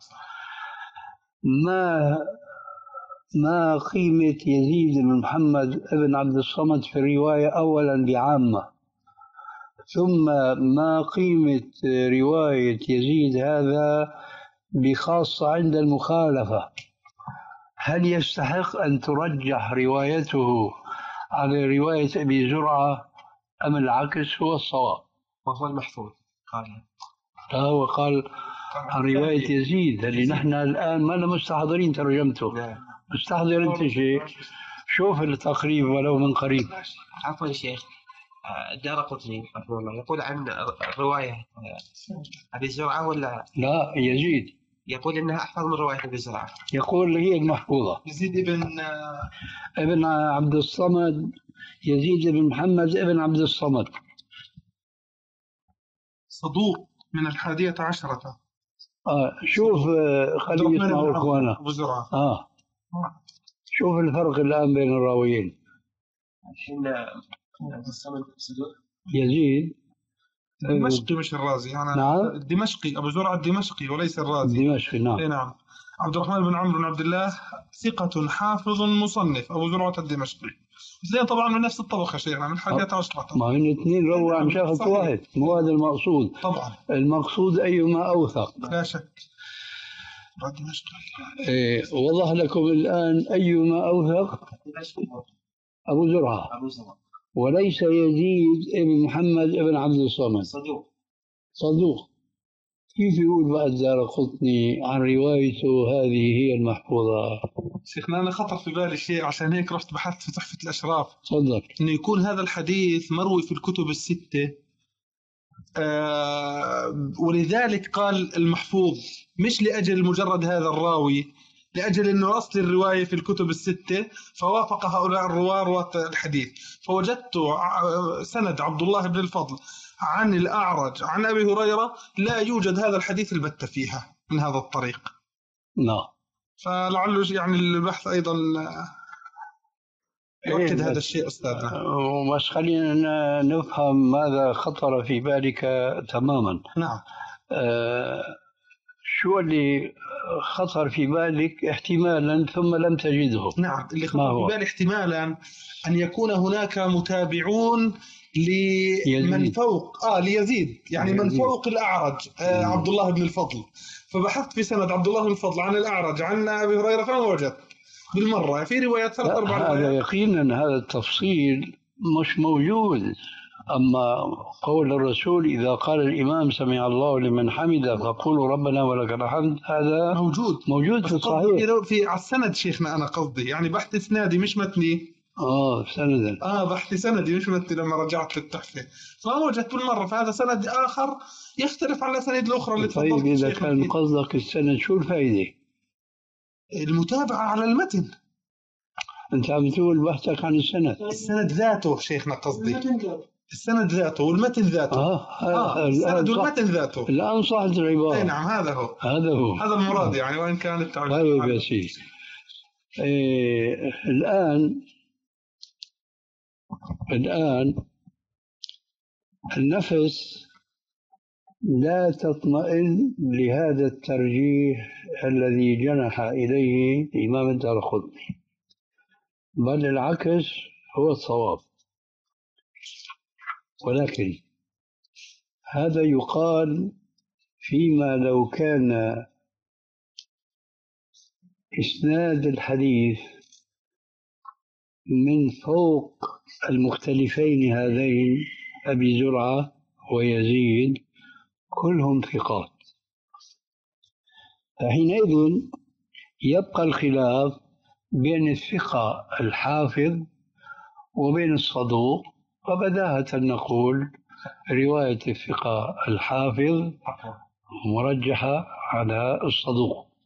ما ما قيمة يزيد بن محمد بن عبد الصمد في الرواية أولا بعامة، ثم ما قيمة رواية يزيد هذا بخاصة عند المخالفة؟ هل يستحق أن ترجح روايته على رواية أبي زرعة أم العكس هو الصواب؟ وهو المحفوظ قال. لا، هو قال عن رواية يزيد اللي نحن الآن ما لنا مستحضرين ترجمته. مستحضر أنت شيء، شوف التقريب ولو من قريب. عفوا شيخ، الدارقطني رحمه الله يقول عن رواية أبي زرعة ولا لا يزيد؟ يقول إنها أحفظ من رواية أبي زرعة. يقول هي المحفوظة. يزيد ابن ابن عبد الصمد، يزيد بن محمد ابن عبد الصمد صدوق من الحادية عشرة. آه شوف، خليه يسمعوا إخوانا. أبو زرعة. آه شوف الفرق الآن بين الراويين. الحين يزيد الدمشقي مش الرازي يعني. نعم. الدمشقي أبو زرعة الدمشقي وليس الرازي. الدمشقي نعم. إيه نعم. عبد الرحمن بن عمرو بن عبد الله ثقة حافظ مصنف أبو زرعة الدمشقي. زين طبعا من نفس الطبقة شيخنا من حاجات عشرة. ما هن اثنين روى عن شخص واحد، مو هذا المقصود. طبعا المقصود أيما أوثق. لا شك. إيه وضح لكم الآن أيما أوثق أبو زرعة وليس يزيد ابن محمد ابن عبد الصمد صدوق. صدوق كيف يقول بعد الدارقطني عن روايته هذه هي المحفوظة؟ شيخنا أنا خطر في بالي شيء عشان هيك رحت بحثت في تحفة الأشراف. تفضل. إنه يكون هذا الحديث مروي في الكتب الستة آه ولذلك قال المحفوظ مش لأجل مجرد هذا الراوي، لأجل أنه أصل الرواية في الكتب الستة فوافق هؤلاء الرواة رواة الحديث. فوجدت سند عبد الله بن الفضل عن الأعرج عن أبي هريرة لا يوجد هذا الحديث البتة فيها من هذا الطريق. نعم. فلعله يعني البحث أيضا يؤكد إيه هذا الشيء أستاذنا. بس خلينا نفهم ماذا خطر في بالك تماما. نعم. آه شو اللي خطر في بالك احتمالا ثم لم تجده؟ نعم اللي خطر في بالي احتمالا أن يكون هناك متابعون لمن فوق آه ليزيد يعني يزيد. من فوق الأعرج آه عبد الله بن الفضل. فبحثت في سند عبد الله بن الفضل عن الأعرج عن أبي هريرة فما وجدت بالمرة في روايات ثلاث أربع روايات. هذا يقينا هذا التفصيل مش موجود. أما قول الرسول إذا قال الإمام سمع الله لمن حمده فقولوا ربنا ولك الحمد هذا موجود موجود في الصحيح في على السند شيخنا. أنا قصدي يعني بحث إسنادي مش متني. آه سندا. آه بحث سندي مش متني لما رجعت للتحفة فما وجدت بالمرة. فهذا سند آخر يختلف عن الأسانيد الأخرى اللي تفضلت. طيب إذا كان قصدك السند شو الفائدة؟ المتابعة على المتن. أنت عم تقول بحثك عن السند. السند ذاته شيخنا قصدي. السند ذاته والمتن ذاته. آه, آه السند والمتن ذاته. الآن صحت العبارة. أي نعم هذا هو. هذا هو. هذا المراد يعني وإن كان التعبير. طيب يا سيدي. إيه الآن الآن النفس لا تطمئن لهذا الترجيح الذي جنح إليه الإمام الدارقطني، بل العكس هو الصواب. ولكن هذا يقال فيما لو كان إسناد الحديث من فوق المختلفين هذين أبي زرعة ويزيد كلهم ثقات، فحينئذ يبقى الخلاف بين الثقة الحافظ وبين الصدوق، فبداهة نقول رواية الثقة الحافظ مرجحة على الصدوق.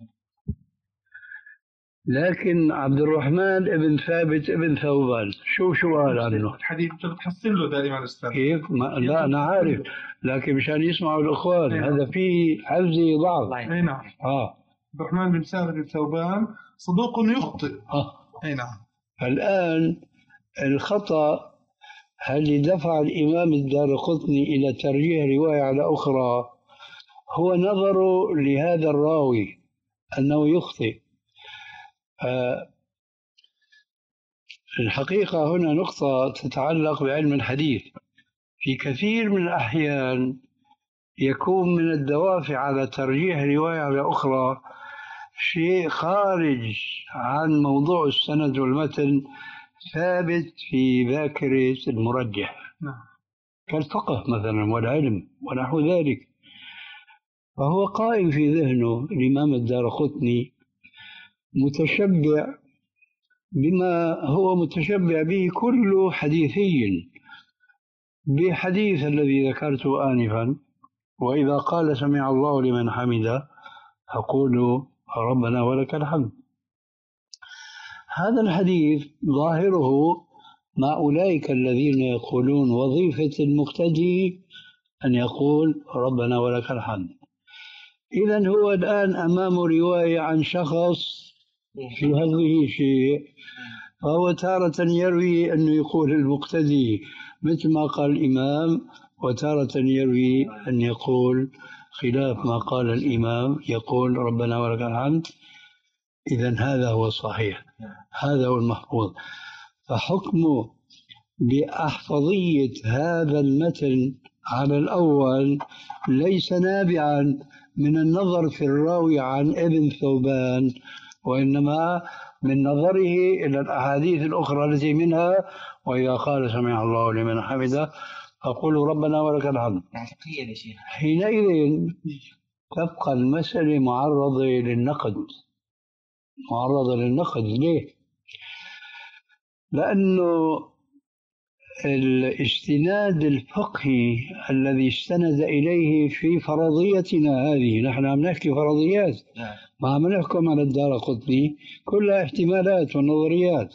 لكن عبد الرحمن ابن ثابت ابن ثوبان شو شو قال عنه؟ الحديث بتحسن له دائما أستاذ. كيف؟ ما لا أنا عارف، لكن مشان يسمعوا الإخوان هذا فيه حفظي ضعف. أي نعم. آه. عبد الرحمن بن ثابت بن ثوبان صدوق يخطئ. آه. أي نعم. الآن الخطأ هل دفع الإمام الدارقطني إلى ترجيح رواية على أخرى هو نظره لهذا الراوي أنه يخطئ. آه الحقيقة هنا نقطة تتعلق بعلم الحديث. في كثير من الأحيان يكون من الدوافع على ترجيح رواية على أخرى شيء خارج عن موضوع السند والمتن ثابت في ذاكرة المرجح كالفقه مثلا والعلم ونحو ذلك، فهو قائم في ذهنه الإمام الدارقطني متشبع بما هو متشبع به كل حديثي بحديث الذي ذكرته آنفا وإذا قال سمع الله لمن حمده فقولوا ربنا ولك الحمد. هذا الحديث ظاهره مع أولئك الذين يقولون وظيفة المقتدي أن يقول ربنا ولك الحمد. إذن هو الآن أمام رواية عن شخص في هذه شيء، فهو تارة يروي أنه يقول المقتدي مثل ما قال الإمام، وتارة يروي أن يقول خلاف ما قال الإمام، يقول ربنا ولك الحمد. إذن هذا هو الصحيح، هذا هو المحفوظ. فحكمه بأحفظية هذا المتن على الأول ليس نابعا من النظر في الراوي عن ابن ثوبان، وإنما من نظره إلى الأحاديث الأخرى التي منها وإذا قال سمع الله لمن حمده فقولوا ربنا ولك الحمد. حينئذ تبقى المسألة معرضة للنقد، معرضة للنقد. ليه؟ لأنه الاستناد الفقهي الذي استند إليه في فرضيتنا هذه، نحن عم نحكي فرضيات، ما عم نحكم على الدارقطني، كلها احتمالات ونظريات.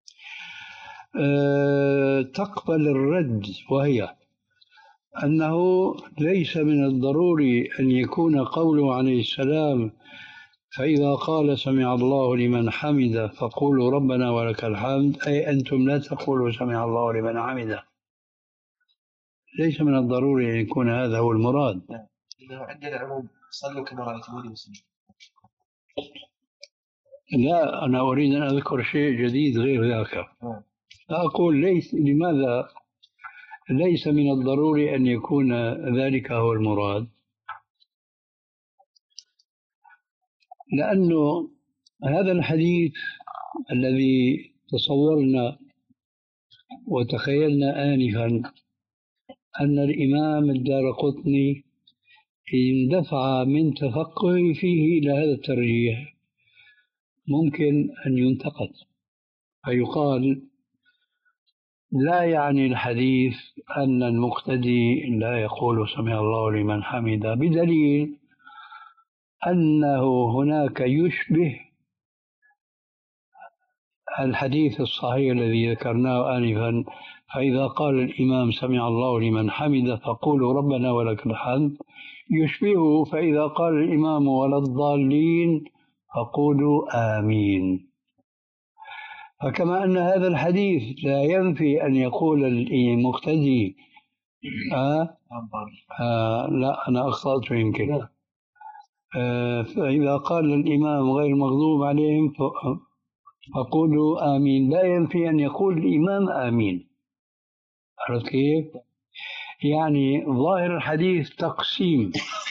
أه تقبل الرد، وهي أنه ليس من الضروري أن يكون قوله عليه السلام فإذا قال سمع الله لمن حمده فقولوا ربنا ولك الحمد، أي أنتم لا تقولوا سمع الله لمن حمده. ليس من الضروري أن يكون هذا هو المراد. عندنا عموم صلوا كما رأيتموني وسلموا. لا، أنا أريد أن أذكر شيء جديد غير ذاك. أقول ليس، لماذا ليس من الضروري أن يكون ذلك هو المراد؟ لأنه هذا الحديث الذي تصورنا وتخيلنا آنفا أن الإمام الدارقطني اندفع من تفقه فيه إلى هذا الترجيح، ممكن أن ينتقد فيقال لا يعني الحديث أن المقتدي لا يقول سمع الله لمن حمده، بدليل أنه هناك يشبه الحديث الصحيح الذي ذكرناه آنفا فإذا قال الإمام سمع الله لمن حمده فقولوا ربنا ولك الحمد، يشبهه فإذا قال الإمام ولا الضالين فقولوا آمين. فكما أن هذا الحديث لا ينفي أن يقول المقتدي آه آه لا أنا أخطأت يمكن آه فإذا قال الإمام غير المغضوب عليهم فقولوا آمين، لا ينفي أن يقول الإمام آمين. عرفت كيف؟ يعني ظاهر الحديث تقسيم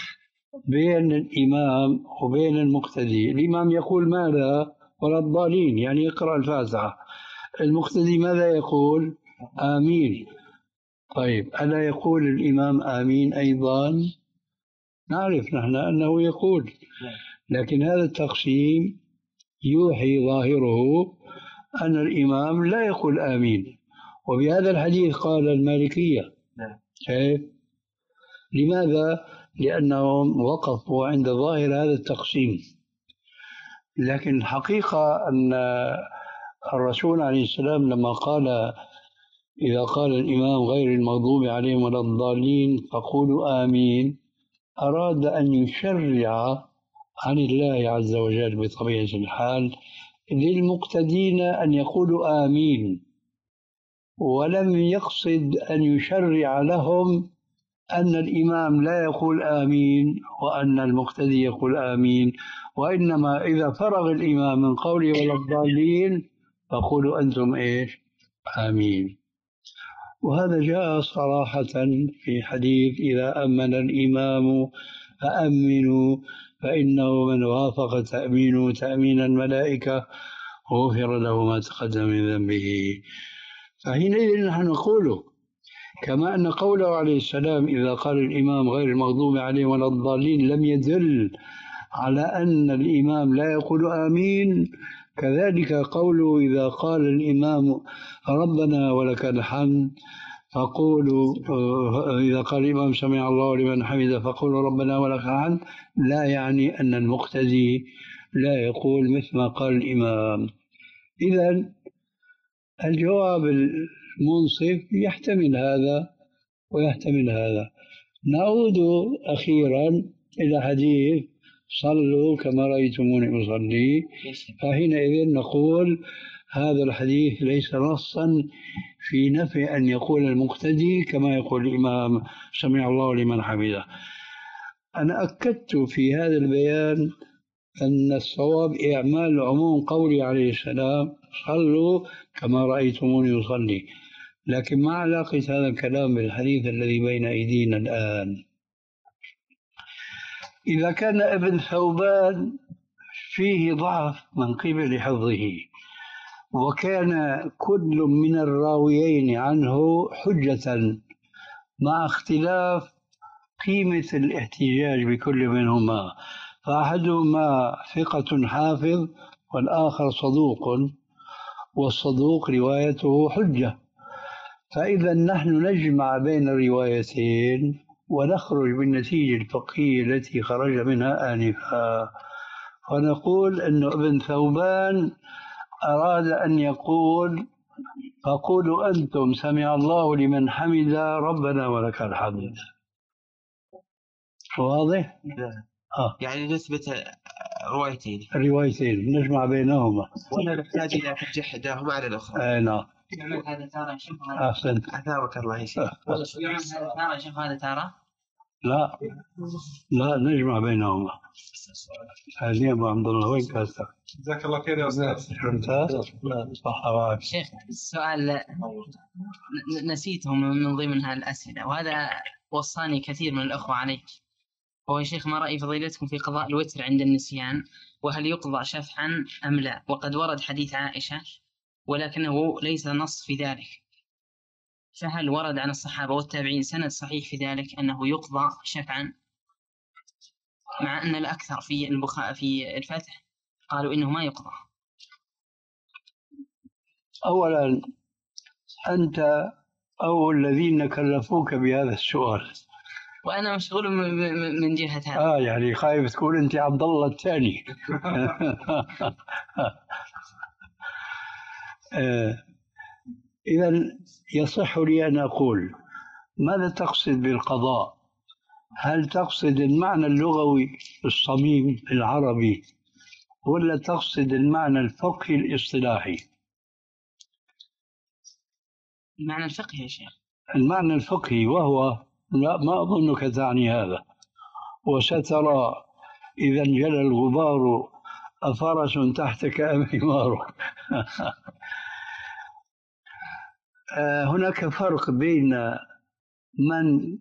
بين الإمام وبين المقتدي. الإمام يقول ماذا؟ ولا الضالين، يعني يقرأ الفاتحة. المقتدي ماذا يقول؟ آمين. طيب ألا يقول الإمام آمين أيضا؟ نعرف نحن أنه يقول، لكن هذا التقسيم يوحي ظاهره أن الإمام لا يقول آمين. وبهذا الحديث قال المالكية. كيف؟ لماذا؟ لأنهم وقفوا عند ظاهر هذا التقسيم. لكن الحقيقة أن الرسول عليه السلام لما قال إذا قال الإمام غير المغضوب عليهم ولا الضالين فقولوا آمين، أراد أن يشرع عن الله عز وجل بطبيعة الحال للمقتدين أن يقولوا آمين، ولم يقصد أن يشرع لهم أن الإمام لا يقول آمين وأن المقتدي يقول آمين، وإنما إذا فرغ الإمام من قوله ولا الضالين فقولوا أنتم إيش؟ آمين. وهذا جاء صراحة في حديث إذا أمن الإمام فأمنوا فإنه من وافق تأمينه تأمين الملائكة غفر له ما تقدم من ذنبه. فحينئذ نحن نقول كما أن قوله عليه السلام إذا قال الإمام غير المغضوب عليهم ولا الضالين لم يدل على أن الإمام لا يقول آمين، كذلك قوله إذا قال الإمام ربنا ولك الحمد فقولوا إذا قال الإمام سمع الله لمن حمده فقولوا ربنا ولك الحمد لا يعني أن المقتدي لا يقول مثل ما قال الإمام. إذن الجواب المنصف يحتمل هذا ويحتمل هذا. نعود أخيرا إلى حديث صلوا كما رأيتموني أصلي، فحينئذ نقول هذا الحديث ليس نصا في نفي أن يقول المقتدي كما يقول الإمام سمع الله لمن حمده. أنا أكدت في هذا البيان أن الصواب إعمال عموم قولي عليه السلام صلوا كما رأيتموني أصلي، لكن ما علاقة هذا الكلام بالحديث الذي بين أيدينا الآن؟ إذا كان ابن ثوبان فيه ضعف من قبل حفظه، وكان كل من الراويين عنه حجة مع اختلاف قيمة الاحتجاج بكل منهما، فأحدهما ثقة حافظ والآخر صدوق، والصدوق روايته حجة، فإذا نحن نجمع بين الروايتين ونخرج بالنتيجة الفقهية التي خرج منها آنفا، ونقول أن ابن ثوبان أراد أن يقول فقولوا أنتم سمع الله لمن حمد ربنا ولك الحمد. واضح؟ آه. يعني نثبت روايتين الروايتين نجمع بينهما ولا نحتاج إلى حجة إحداهما على الأخرى. أي نعم. هذا ترى شوف أحسنت. أثابك الله يا شيخ. هذا ترى شوف هذا ترى لا لا نجمع بينهما. هذه أبو عبد الله وين كاسة؟ جزاك الله خير يا أستاذ. شفتها؟ صح معك. شيخ السؤال نسيته من ضمن هالأسئلة، وهذا وصاني كثير من الأخوة عليه. هو يا شيخ ما رأي فضيلتكم في قضاء الوتر عند النسيان، وهل يقضى شفعا أم لا؟ وقد ورد حديث عائشة ولكنه ليس نص في ذلك، فهل ورد عن الصحابة والتابعين سند صحيح في ذلك أنه يقضى شفعا، مع أن الأكثر في البخاري في الفتح قالوا إنه ما يقضى؟ أولا أنت أو الذين كلفوك بهذا السؤال، وأنا مشغول من جهة هذا. آه يعني خايف تقول أنت عبد الله الثاني. آه إذا يصح لي أن أقول ماذا تقصد بالقضاء؟ هل تقصد المعنى اللغوي الصميم العربي، ولا تقصد المعنى الفقهي الاصطلاحي؟ المعنى الفقهي يا شيخ. المعنى الفقهي، وهو لا ما أظنك تعني هذا، وسترى إذا انجلى الغبار أفرس تحتك أم حمار. هناك فرق بين من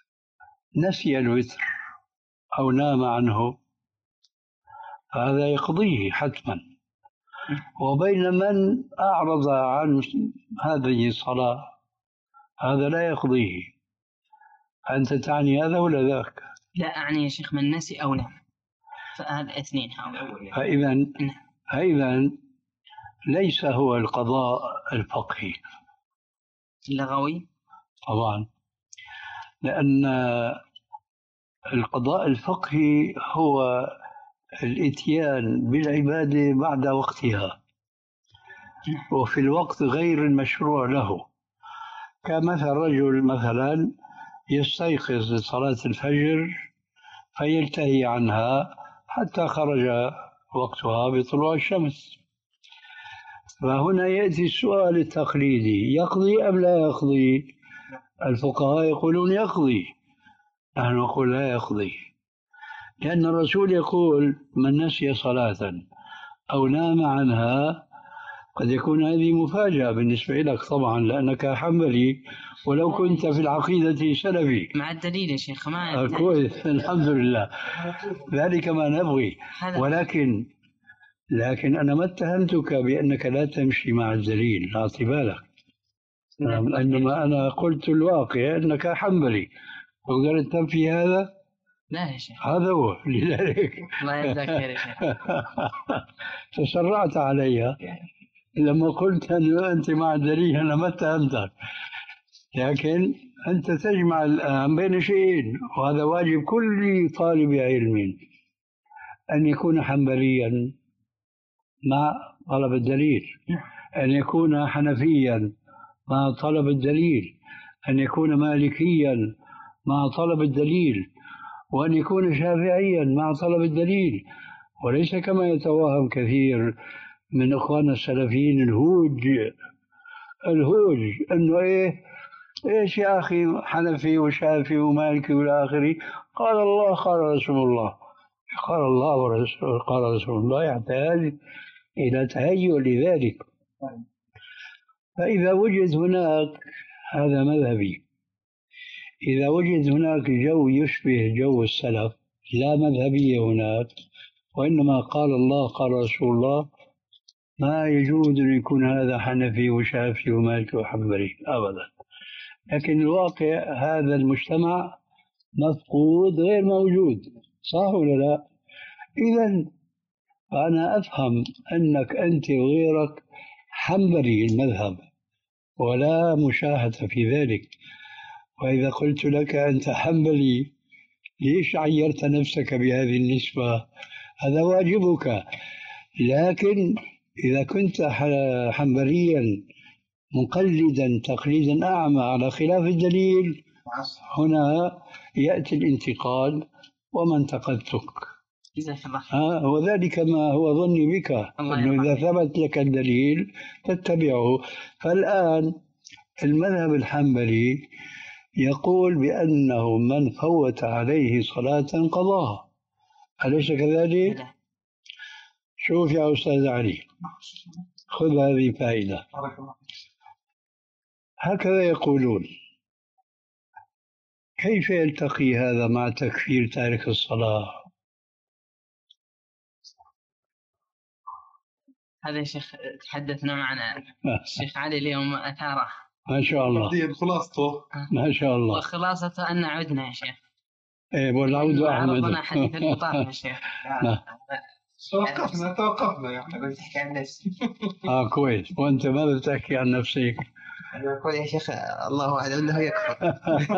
نسي الوتر أو نام عنه هذا يقضيه حتما، وبين من أعرض عن هذه الصلاة هذا لا يقضيه. أنت تعني هذا ولا ذاك؟ لا أعني يا شيخ من نسي أو نام، فهذا اثنين هؤلاء. فإذا فإذا ليس هو القضاء الفقهي اللغوي طبعا، لأن القضاء الفقهي هو الإتيان بالعبادة بعد وقتها وفي الوقت غير المشروع له، كمثل رجل مثلا يستيقظ لصلاة الفجر فيلتهي عنها حتى خرج وقتها بطلوع الشمس، فهنا يأتي السؤال التقليدي يقضي أم لا يقضي؟ الفقهاء يقولون يقضي، نحن نقول لا يقضي، لأن الرسول يقول من نسي صلاة أو نام عنها، قد يكون هذه مفاجأة بالنسبة لك طبعا لأنك حنبلي ولو كنت في العقيدة سلفي. مع الدليل يا شيخ ما كويس الحمد لله، ذلك ما نبغي، ولكن لكن أنا ما اتهمتك بأنك لا تمشي مع الدليل، أعطي بالك، إنما أنا قلت الواقع أنك حنبلي، تقدر تنفي هذا؟ لا يا شيخ هذا هو، لذلك الله يجزاك خير يا شيخ. تسرعت علي لما قلت أن أنت مع الدليل، أنا ما اتهمتك، لكن أنت تجمع الآن بين شيئين، وهذا واجب كل طالب علم أن يكون حنبليا مع طلب الدليل، أن يكون حنفيا مع طلب الدليل، أن يكون مالكيا مع طلب الدليل، وأن يكون شافعيا مع طلب الدليل، وليس كما يتوهم كثير من إخواننا السلفيين الهوج الهوج أنه إيه إيش يا أخي حنفي وشافعي ومالكي والى آخره، قال الله قال رسول الله. قال الله ورسول قال رسول الله يحتاج إلى تهيؤ لذلك. فإذا وجد هناك، هذا مذهبي، إذا وجد هناك جو يشبه جو السلف، لا مذهبية هناك وإنما قال الله قال رسول الله، ما يجوز أن يكون هذا حنفي وشافعي ومالكي وحنبلي أبدا. لكن الواقع هذا المجتمع مفقود غير موجود، صح ولا لا؟ إذا أنا أفهم أنك أنت وغيرك حنبلي المذهب ولا مشاهدة في ذلك. وإذا قلت لك أنت حنبلي ليش عيرت نفسك بهذه النسبة؟ هذا واجبك. لكن إذا كنت حنبليا مقلدا تقليدا أعمى على خلاف الدليل، هنا يأتي الانتقاد وما انتقدتك. آه وذلك ما هو ظني بك، أنه إذا ثبت لك الدليل تتبعه. فالآن المذهب الحنبلي يقول بأنه من فوت عليه صلاة قضاها، أليس كذلك؟ شوف يا أستاذ علي، خذ هذه فائدة. هكذا يقولون. كيف يلتقي هذا مع تكفير تارك الصلاة؟ هذا يا شيخ تحدثنا معنا الشيخ علي اليوم أثاره ما شاء الله. خلاصته ما شاء الله. وخلاصة أن عدنا يا شيخ. إيه والعود أحمد. عرضنا حديث البطاقة يا شيخ. توقفنا توقفنا يعني. أنا بتحكي عن نفسي. آه كويس. وأنت ماذا تحكي عن نفسك؟ أنا أقول يا شيخ الله أعلم أنه يكفر.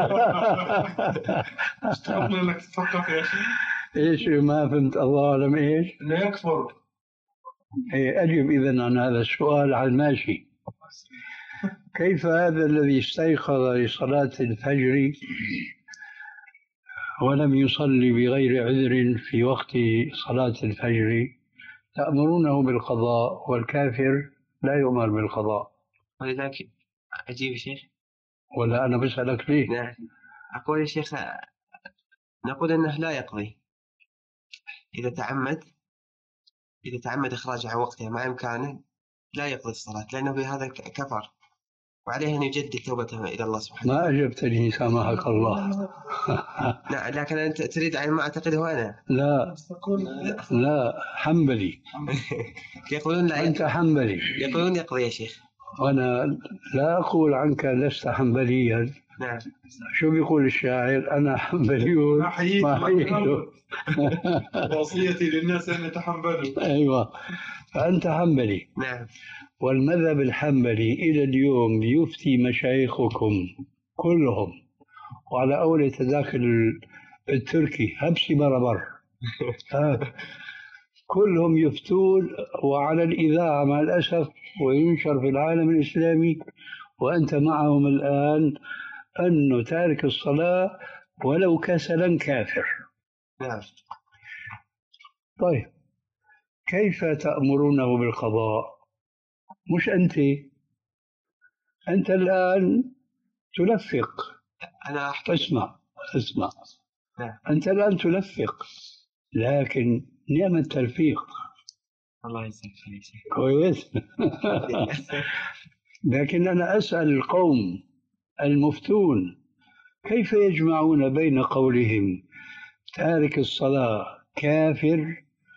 استغفر لك تفكر يا شيخ. إيش ما فهمت؟ الله أعلم إيش؟ لا يكفر. إيه أجب إذن عن هذا السؤال على الماشي. كيف هذا الذي استيقظ لصلاة الفجر ولم يصلي بغير عذر في وقت صلاة الفجر تأمرونه بالقضاء والكافر لا يؤمر بالقضاء؟ ولذلك عجيب يا شيخ. ولا أنا بسألك ليه؟ نعم. أقول يا شيخ نقول أنه لا يقضي إذا تعمد إذا تعمد إخراج عن وقتها مع إمكانه، لا يقضي الصلاة لأنه بهذا كفر، وعليه أن يجدد توبته إلى الله سبحانه. ما أجبتني سامحك الله. لا لكن أنت تريد عن ما أعتقده أنا. لا لا حنبلي. يقولون لا أنت حنبلي. يقولون يقضي يا شيخ. وأنا لا أقول عنك لست حنبليا. نعم. شو بيقول الشاعر؟ أنا حنبلي ما حييت. وصيتي للناس أن يتحنبلوا. أيوة. فأنت حنبلي. نعم. والمذهب الحنبلي إلى اليوم يفتي مشايخكم كلهم، وعلى أول تداخل التركي هبسي بربر كلهم يفتون، وعلى الإذاعة مع الأسف، وينشر في العالم الإسلامي وأنت معهم الآن، أنه تارك الصلاة ولو كسلا كافر. نعم. طيب كيف تأمرونه بالقضاء؟ مش أنت أنت الآن تلفق. أنا أحكي. اسمع اسمع نعم. أنت الآن تلفق، لكن نعم التلفيق. الله يسلمك كويس. لكن أنا أسأل القوم المفتون كيف يجمعون بين قولهم تارك الصلاة كافر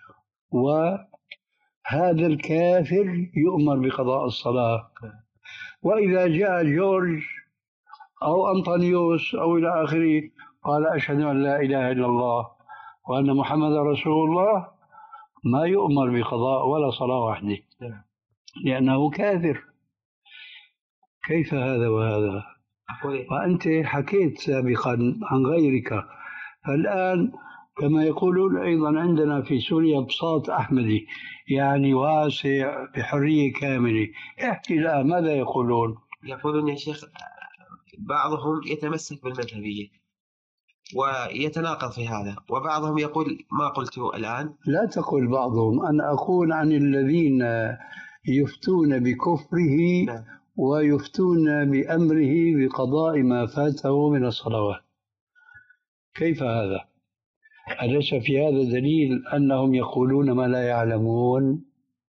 وهذا الكافر يؤمر بقضاء الصلاة؟ وإذا جاء جورج أو أنطونيوس أو إلى آخره قال أشهد أن لا إله إلا الله وأن محمد رسول الله، ما يؤمر بقضاء ولا صلاة واحدة لأنه كافر. كيف هذا وهذا؟ وأنت حكيت سابقا عن غيرك، فالآن كما يقولون أيضا عندنا في سوريا بساط أحمدي، يعني واسع بحرية كاملة. احكي الآن ماذا يقولون؟ يقولون يا شيخ بعضهم يتمسك بالمذهبية، ويتناقض في هذا، وبعضهم يقول ما قلته الآن. لا تقل بعضهم، أنا أقول عن الذين يفتون بكفره نعم. ويفتون بأمره بقضاء ما فاته من الصلوات. كيف هذا؟ أليس في هذا دليل أنهم يقولون ما لا يعلمون؟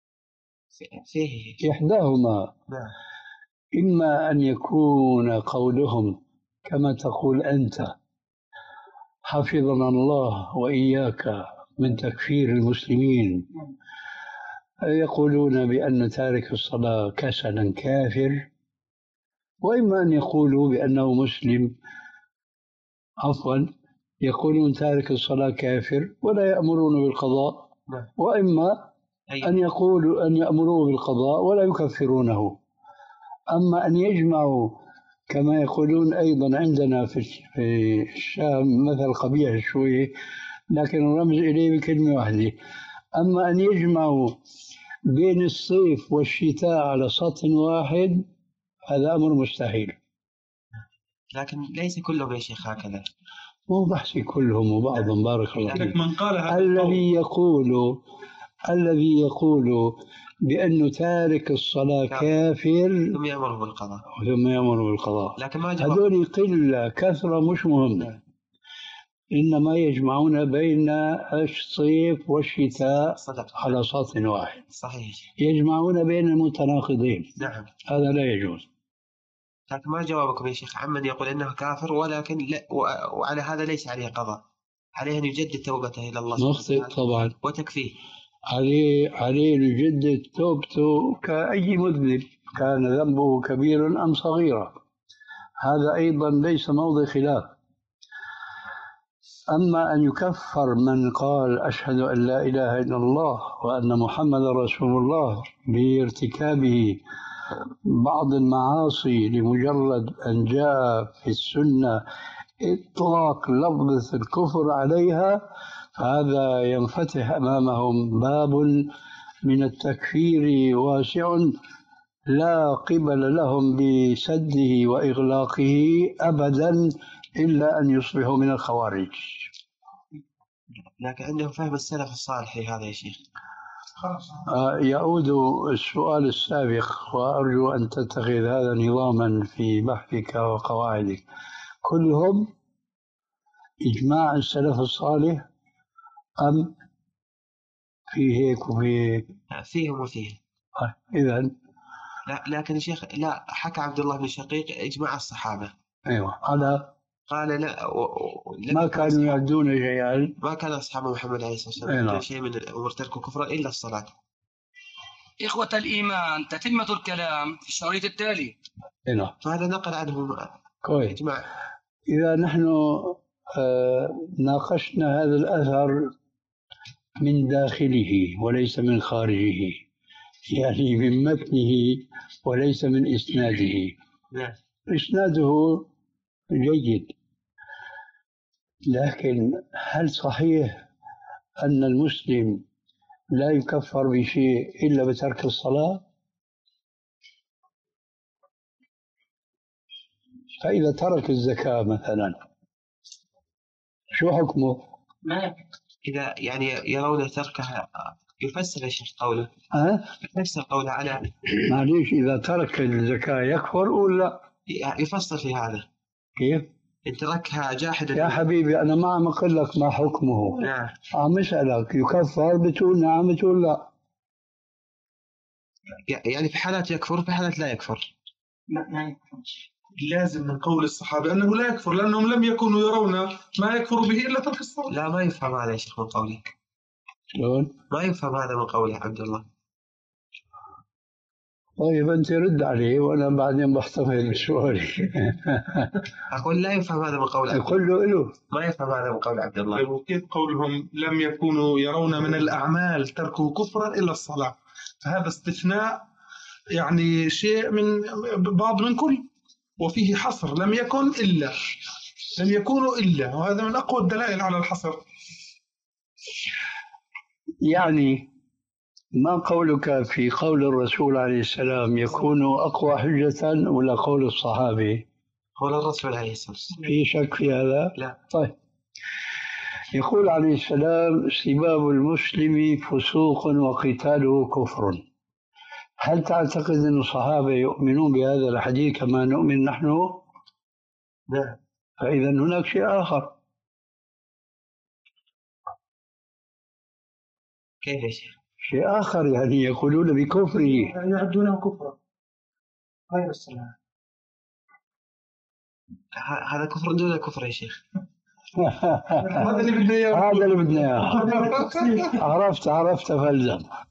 فيه إحداهما نعم. إما أن يكون قولهم كما تقول أنت حفظنا الله وإياك من تكفير المسلمين، يقولون بأن تارك الصلاة كسلا كافر، وإما أن يقولوا بأنه مسلم، عفوا يقولون تارك الصلاة كافر ولا يأمرون بالقضاء، وإما أن يقولوا أن يأمروا بالقضاء ولا يكفرونه. أما أن يجمعوا كما يقولون أيضا عندنا في الشام مثل قبيح شوي لكن الرمز إليه بكلمة واحدة، أما أن يجمعوا بين الصيف والشتاء على سطح واحد هذا أمر مستحيل. لكن ليس كلهم يا شيخ هكذا، مو بحثي كلهم وبعضهم بارك الله فيك. من قال هذا الذي يقول الذي يقول بأن تارك الصلاة كافر ثم يأمر بالقضاء ثم يأمر بالقضاء، لكن ما هذول قلة كثرة مش مهمة، إنما يجمعون بين الصيف والشتاء صدق. على سطح واحد. صحيح. يجمعون بين المتناقضين. نعم. هذا لا يجوز. لكن ما جوابكم يا شيخ عمن يقول إنه كافر ولكن لا، وعلى هذا ليس عليه قضاء، عليه أن يجدد توبته إلى الله مخطئ طبعا وتكفيه، عليه عليه أن يجدد توبته كأي مذنب كان ذنبه كبيرا أم صغيرا، هذا أيضا ليس موضع خلاف. أما أن يكفر من قال أشهد أن لا إله إلا الله وأن محمد رسول الله بارتكابه بعض المعاصي لمجرد أن جاء في السنة إطلاق لفظ الكفر عليها، فهذا ينفتح أمامهم باب من التكفير واسع لا قبل لهم بسده وإغلاقه أبدا إلا أن يصبحوا من الخوارج. لكن عندهم فهم السلف الصالح هذا يا شيخ. يعود السؤال السابق وأرجو أن تتخذ هذا نظاما في بحثك وقواعدك، كلهم إجماع السلف الصالح أم في هيك وفي هيك؟ فيهم وفيهم. إذن لا لكن يا شيخ لا، حكى عبد الله بن شقيق إجماع الصحابة. أيوة على قال لا و... و... ما كانوا يعدون شيئا، ما كان أصحاب محمد عليه الصلاة والسلام يعدون شيء من الأمور تركوا كفرا إلا الصلاة. إخوة الإيمان، تتمة الكلام في الشريط التالي. هنا فهذا نقل عنهم كويس. إجماع. إذا نحن آه ناقشنا هذا الأثر من داخله وليس من خارجه، يعني من متنه وليس من إسناده. نعم. إسناده جيد، لكن هل صحيح أن المسلم لا يكفر بشيء إلا بترك الصلاة؟ فإذا ترك الزكاة مثلا شو حكمه؟ ما إذا يعني يرون تركها يفسر يا شيخ قوله. أه؟ يفسر قوله على معليش، إذا ترك الزكاة يكفر ولا؟ يفسر في هذا. كيف؟ إن تركها جاحدا. يا حبيبي أنا ما عم أقول لك ما حكمه. نعم. عم أسألك يكفر بتقول نعم بتقول لا. يعني في حالات يكفر في حالات لا يكفر. ما ما يكفر. لازم من قول الصحابة أنه لا يكفر لأنهم لم يكونوا يرون ما يكفر به إلا ترك الصلاة. لا ما يفهم هذا يا شيخ من قولك. شلون؟ ما يفهم هذا من قوله عبد الله. طيب أنت رد عليه وأنا بعدين بحتفظ بسؤالي. أقول لا يفهم هذا من قول. أقول له إله ما يفهم هذا من قول عبد الله. وكيف قولهم لم يكونوا يرون من الأعمال تركه كفرا إلا الصلاة، فهذا استثناء يعني شيء من بعض من كل، وفيه حصر لم يكن إلا، لم يكونوا إلا، وهذا من أقوى الدلائل على الحصر. يعني ما قولك في قول الرسول عليه السلام يكون أقوى حجة ولا قول الصحابي؟ قول الرسول عليه السلام. في شك في هذا؟ لا. طيب يقول عليه السلام سباب المسلم فسوق وقتاله كفر. هل تعتقد أن الصحابة يؤمنون بهذا الحديث كما نؤمن نحن؟ لا. فإذا هناك شيء آخر. كيف يا شيخ؟ شيء آخر يعني يقولون بكفره، يعدونه كفرا غير السلام. هذا كفر دون كفر يا شيخ. هذا اللي بدنا اياه. هذا اللي بدنا اياه. عرفت عرفت فلزم.